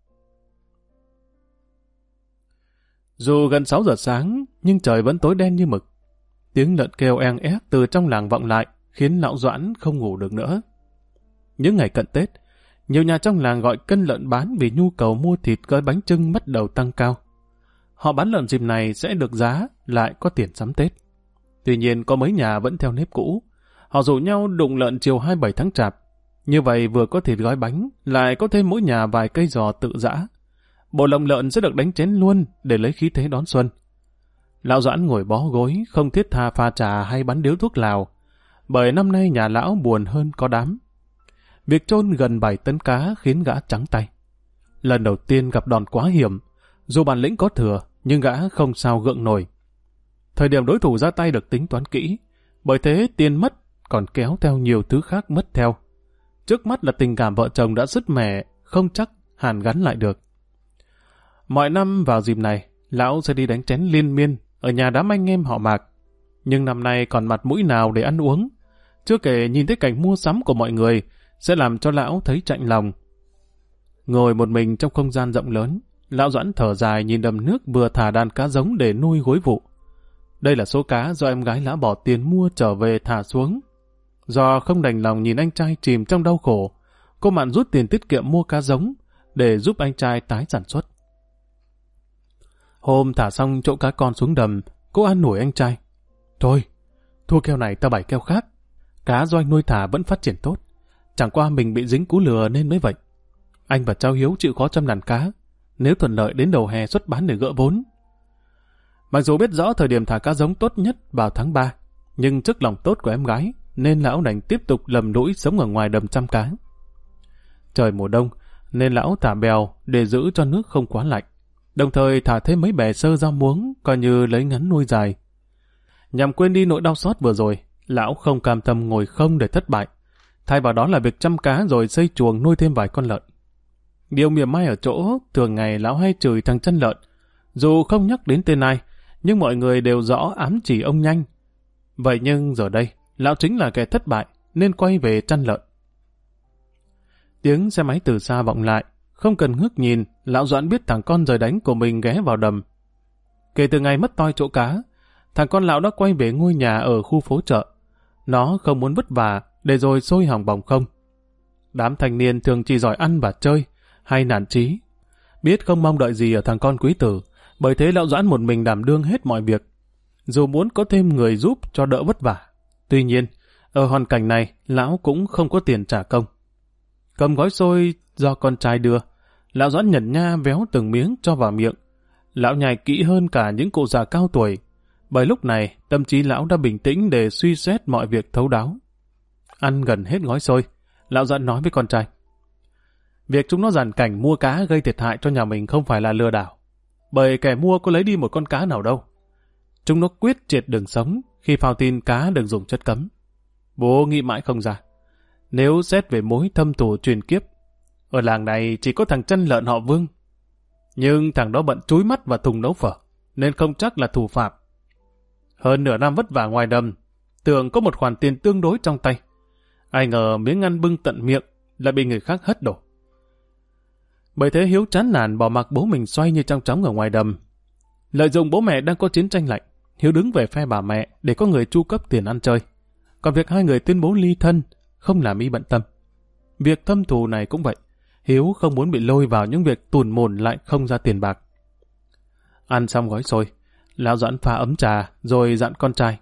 Dù gần 6 giờ sáng, nhưng trời vẫn tối đen như mực. Tiếng lợn kêu eng ép từ trong làng vọng lại, khiến lão Doãn không ngủ được nữa. Những ngày cận Tết, nhiều nhà trong làng gọi cân lợn bán vì nhu cầu mua thịt gói bánh chưng bắt đầu tăng cao. Họ bán lợn dịp này sẽ được giá, lại có tiền sắm Tết. Tuy nhiên có mấy nhà vẫn theo nếp cũ. Họ rủ nhau đụng lợn chiều 27 tháng Chạp. Như vậy vừa có thịt gói bánh, lại có thêm mỗi nhà vài cây giò tự dã. Bộ lồng lợn sẽ được đánh chén luôn để lấy khí thế đón xuân. Lão Doãn ngồi bó gối, không thiết tha pha trà hay bắn điếu thuốc lào. Bởi năm nay nhà lão buồn hơn có đám. Việc chôn gần 7 tấn cá khiến gã trắng tay. Lần đầu tiên gặp đòn quá hiểm, dù bản lĩnh có thừa, nhưng gã không sao gượng nổi. Thời điểm đối thủ ra tay được tính toán kỹ, bởi thế tiền mất còn kéo theo nhiều thứ khác mất theo. Trước mắt là tình cảm vợ chồng đã sứt mẻ, không chắc hàn gắn lại được. Mọi năm vào dịp này, lão sẽ đi đánh chén liên miên ở nhà đám anh em họ Mạc. Nhưng năm nay còn mặt mũi nào để ăn uống. Chưa kể nhìn thấy cảnh mua sắm của mọi người sẽ làm cho lão thấy chạnh lòng. Ngồi một mình trong không gian rộng lớn, lão Doãn thở dài nhìn đầm nước vừa thả đàn cá giống để nuôi gối vụ. Đây là số cá do em gái lão bỏ tiền mua trở về thả xuống. Do không đành lòng nhìn anh trai chìm trong đau khổ, cô Mạn rút tiền tiết kiệm mua cá giống để giúp anh trai tái sản xuất. Hôm thả xong chỗ cá con xuống đầm, cô an ủi anh trai. Thôi, thua keo này ta bày keo khác. Cá do anh nuôi thả vẫn phát triển tốt. Chẳng qua mình bị dính cú lừa nên mới vậy. Anh và cháu Hiếu chịu khó chăm đàn cá. Nếu thuận lợi đến đầu hè xuất bán để gỡ vốn. Mặc dù biết rõ thời điểm thả cá giống tốt nhất vào tháng 3, nhưng trước lòng tốt của em gái, nên lão đành tiếp tục lầm lũi sống ở ngoài đầm chăm cá. Trời mùa đông, nên lão thả bèo để giữ cho nước không quá lạnh. Đồng thời thả thêm mấy bè sơ rau muống, coi như lấy ngắn nuôi dài. Nhằm quên đi nỗi đau xót vừa rồi, lão không cam tâm ngồi không để thất bại. Thay vào đó là việc chăm cá rồi xây chuồng nuôi thêm vài con lợn. Điều mỉa mai ở chỗ, thường ngày lão hay chửi thằng chăn lợn. Dù không nhắc đến tên ai, nhưng mọi người đều rõ ám chỉ ông nhanh. Vậy nhưng giờ đây, lão chính là kẻ thất bại, nên quay về chăn lợn. Tiếng xe máy từ xa vọng lại, không cần ngước nhìn, lão Doãn biết thằng con rời đánh của mình ghé vào đầm. Kể từ ngày mất toi chỗ cá, thằng con lão đã quay về ngôi nhà ở khu phố chợ. Nó không muốn vất vả, để rồi sôi hỏng bỏng không. Đám thanh niên thường chỉ giỏi ăn và chơi, hay nản chí. biết không mong đợi gì ở thằng con quý tử, bởi thế lão Doãn một mình đảm đương hết mọi việc. Dù muốn có thêm người giúp cho đỡ vất vả. Tuy nhiên, ở hoàn cảnh này, lão cũng không có tiền trả công. Cầm gói xôi do con trai đưa, lão Doãn nhẩn nha véo từng miếng cho vào miệng. Lão nhai kỹ hơn cả những cụ già cao tuổi, bởi lúc này tâm trí lão đã bình tĩnh để suy xét mọi việc thấu đáo. Ăn gần hết gói xôi, lão Doãn nói với con trai: việc chúng nó giàn cảnh mua cá gây thiệt hại cho nhà mình không phải là lừa đảo, bởi kẻ mua có lấy đi một con cá nào đâu. Chúng nó quyết triệt đường sống khi phao tin cá được dùng chất cấm. Bố nghĩ mãi không ra. Nếu xét về mối thâm thù truyền kiếp, ở làng này chỉ có thằng chân lợn họ Vương. Nhưng thằng đó bận chúi mắt vào thùng nấu phở, nên không chắc là thủ phạm. Hơn nửa năm vất vả ngoài đầm, tưởng có một khoản tiền tương đối trong tay. Ai ngờ miếng ăn bưng tận miệng lại bị người khác hất đổ. Bởi thế Hiếu chán nản bỏ mặc bố mình xoay như trong trống ở ngoài đầm. Lợi dụng bố mẹ đang có chiến tranh lạnh, Hiếu đứng về phe bà mẹ để có người chu cấp tiền ăn chơi. Còn việc hai người tuyên bố ly thân không làm y bận tâm. Việc thâm thù này cũng vậy. Hiếu không muốn bị lôi vào những việc tủn mồn lại không ra tiền bạc. Ăn xong gói xôi, lão Doãn pha ấm trà rồi dặn con trai: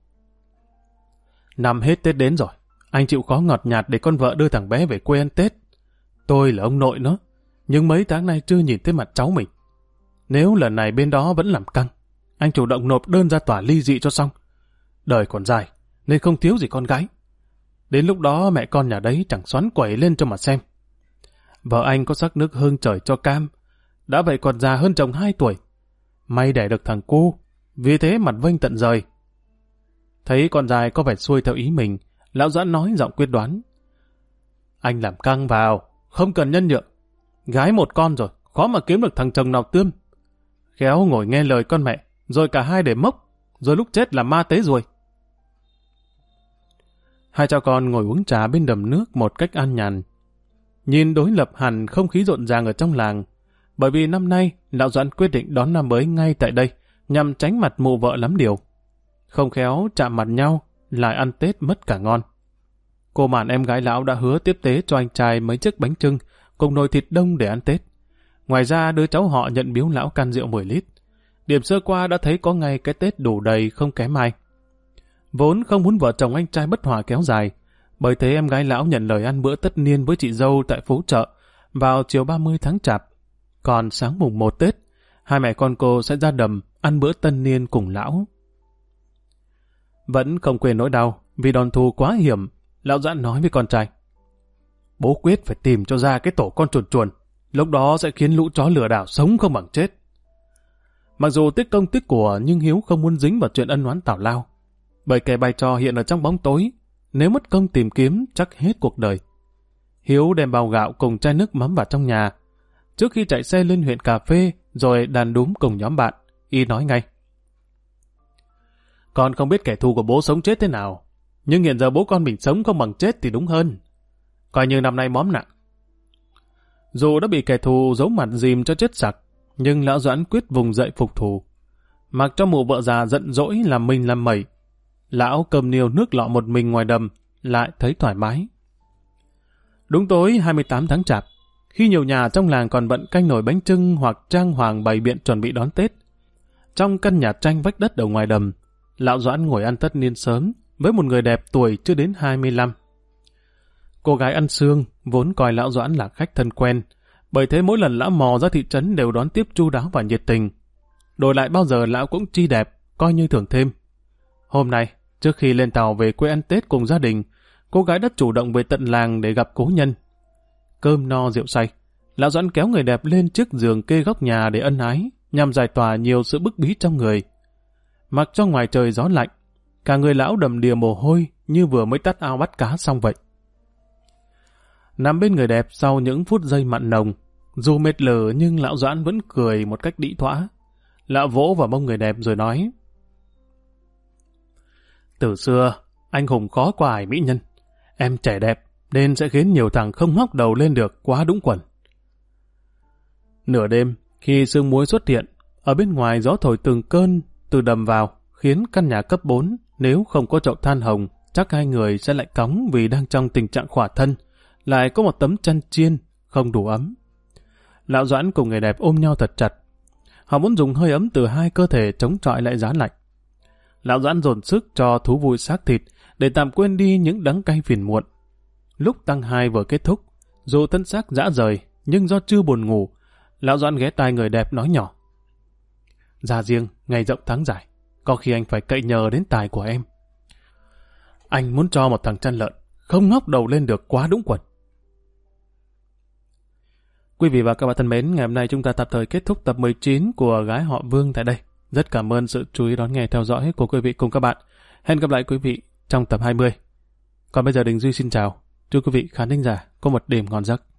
năm hết Tết đến rồi, anh chịu khó ngọt nhạt để con vợ đưa thằng bé về quê ăn Tết. Tôi là ông nội nó, nhưng mấy tháng nay chưa nhìn thấy mặt cháu mình. Nếu lần này bên đó vẫn làm căng, anh chủ động nộp đơn ra tòa ly dị cho xong. Đời còn dài, nên không thiếu gì con gái. Đến lúc đó mẹ con nhà đấy chẳng xoắn quẩy lên cho mà xem. Vợ anh có sắc nước hương trời cho cam, đã vậy còn già hơn chồng 2 tuổi. May đẻ được thằng cu, vì thế mặt vênh tận rời. Thấy con dài có vẻ xuôi theo ý mình, lão Doãn nói giọng quyết đoán: anh làm căng vào, không cần nhân nhượng. Gái một con rồi, khó mà kiếm được thằng chồng nào tươm. Khéo ngồi nghe lời con mẹ, rồi cả hai để mốc, rồi lúc chết là ma tế ruồi. Hai cha con ngồi uống trà bên đầm nước một cách an nhàn. Nhìn đối lập hẳn không khí rộn ràng ở trong làng, bởi vì năm nay lão Doãn quyết định đón năm mới ngay tại đây, nhằm tránh mặt mụ vợ lắm điều. Không khéo chạm mặt nhau, lại ăn Tết mất cả ngon. Cô Mạn em gái lão đã hứa tiếp tế cho anh trai mấy chiếc bánh chưng cùng nồi thịt đông để ăn Tết. Ngoài ra đứa cháu họ nhận biếu lão can rượu 10 lít. Điểm sơ qua đã thấy có ngay cái Tết đủ đầy không kém ai. Vốn không muốn vợ chồng anh trai bất hòa kéo dài, bởi thế em gái lão nhận lời ăn bữa tất niên với chị dâu tại phố chợ vào chiều 30 tháng Chạp. Còn sáng mùng 1 Tết, hai mẹ con cô sẽ ra đầm ăn bữa tân niên cùng lão. Vẫn không quên nỗi đau vì đòn thù quá hiểm, lão Doãn nói với con trai: bố quyết phải tìm cho ra cái tổ con chuồn chuồn, lúc đó sẽ khiến lũ chó lừa đảo sống không bằng chết. Mặc dù tiếc công tiếc của, nhưng Hiếu không muốn dính vào chuyện ân oán tào lao, bởi kẻ bày trò hiện ở trong bóng tối, nếu mất công tìm kiếm chắc hết cuộc đời. Hiếu đem bao gạo cùng chai nước mắm vào trong nhà. Trước khi chạy xe lên huyện cà phê rồi đàn đúm cùng nhóm bạn, y nói ngay: con không biết kẻ thù của bố sống chết thế nào, nhưng hiện giờ bố con mình sống không bằng chết thì đúng hơn. Coi như năm nay móm nặng. Dù đã bị kẻ thù giấu mặt dìm cho chết sặc, nhưng lão Doãn quyết vùng dậy phục thù. Mặc cho mụ vợ già giận dỗi làm mình làm mẩy, lão cơm niêu nước lọ một mình ngoài đầm, lại thấy thoải mái. Đúng tối 28 tháng Chạp, khi nhiều nhà trong làng còn bận canh nồi bánh chưng hoặc trang hoàng bày biện chuẩn bị đón Tết, trong căn nhà tranh vách đất ở ngoài đầm, lão Doãn ngồi ăn tất niên sớm với một người đẹp tuổi chưa đến 25. Cô gái ăn xương vốn coi lão Doãn là khách thân quen, bởi thế mỗi lần lão mò ra thị trấn đều đón tiếp chu đáo và nhiệt tình. Đổi lại bao giờ lão cũng chi đẹp, coi như thưởng thêm. Hôm nay, trước khi lên tàu về quê ăn Tết cùng gia đình, cô gái đã chủ động về tận làng để gặp cố nhân. Cơm no rượu say, lão Doãn kéo người đẹp lên chiếc giường kê góc nhà để ân ái, nhằm giải tỏa nhiều sự bức bí trong người. Mặc cho ngoài trời gió lạnh, cả người lão đầm đìa mồ hôi như vừa mới tắt ao bắt cá xong vậy. Nằm bên người đẹp sau những phút giây mặn nồng, dù mệt lử nhưng lão Doãn vẫn cười một cách đĩ thỏa. Lão vỗ vào mông người đẹp rồi nói: từ xưa, anh hùng khó qua ải mỹ nhân. Em trẻ đẹp, nên sẽ khiến nhiều thằng không ngóc đầu lên được quá đúng quần. Nửa đêm, khi sương muối xuất hiện, ở bên ngoài gió thổi từng cơn từ đầm vào, khiến căn nhà cấp 4, nếu không có chậu than hồng, chắc hai người sẽ lại cóng vì đang trong tình trạng khỏa thân, lại có một tấm chăn chiên, không đủ ấm. Lão Doãn cùng người đẹp ôm nhau thật chặt. Họ muốn dùng hơi ấm từ hai cơ thể chống chọi lại giá lạnh. Lão Doãn dồn sức cho thú vui xác thịt để tạm quên đi những đắng cay phiền muộn. Lúc tăng hai vừa kết thúc, dù thân xác rã rời, nhưng do chưa buồn ngủ, Lão Doãn ghé tai người đẹp nói nhỏ. Ra riêng, ngày rộng tháng dài, có khi anh phải cậy nhờ đến tài của em. Anh muốn cho một thằng chăn lợn, không ngóc đầu lên được quá đúng quần. Quý vị và các bạn thân mến, ngày hôm nay chúng ta tạm thời kết thúc tập 19 của Gái Họ Vương tại đây. Rất cảm ơn sự chú ý đón nghe theo dõi của quý vị cùng các bạn. Hẹn gặp lại quý vị trong tập 20. Còn bây giờ Đình Duy xin chào. Chúc quý vị khán thính giả có một đêm ngon giấc.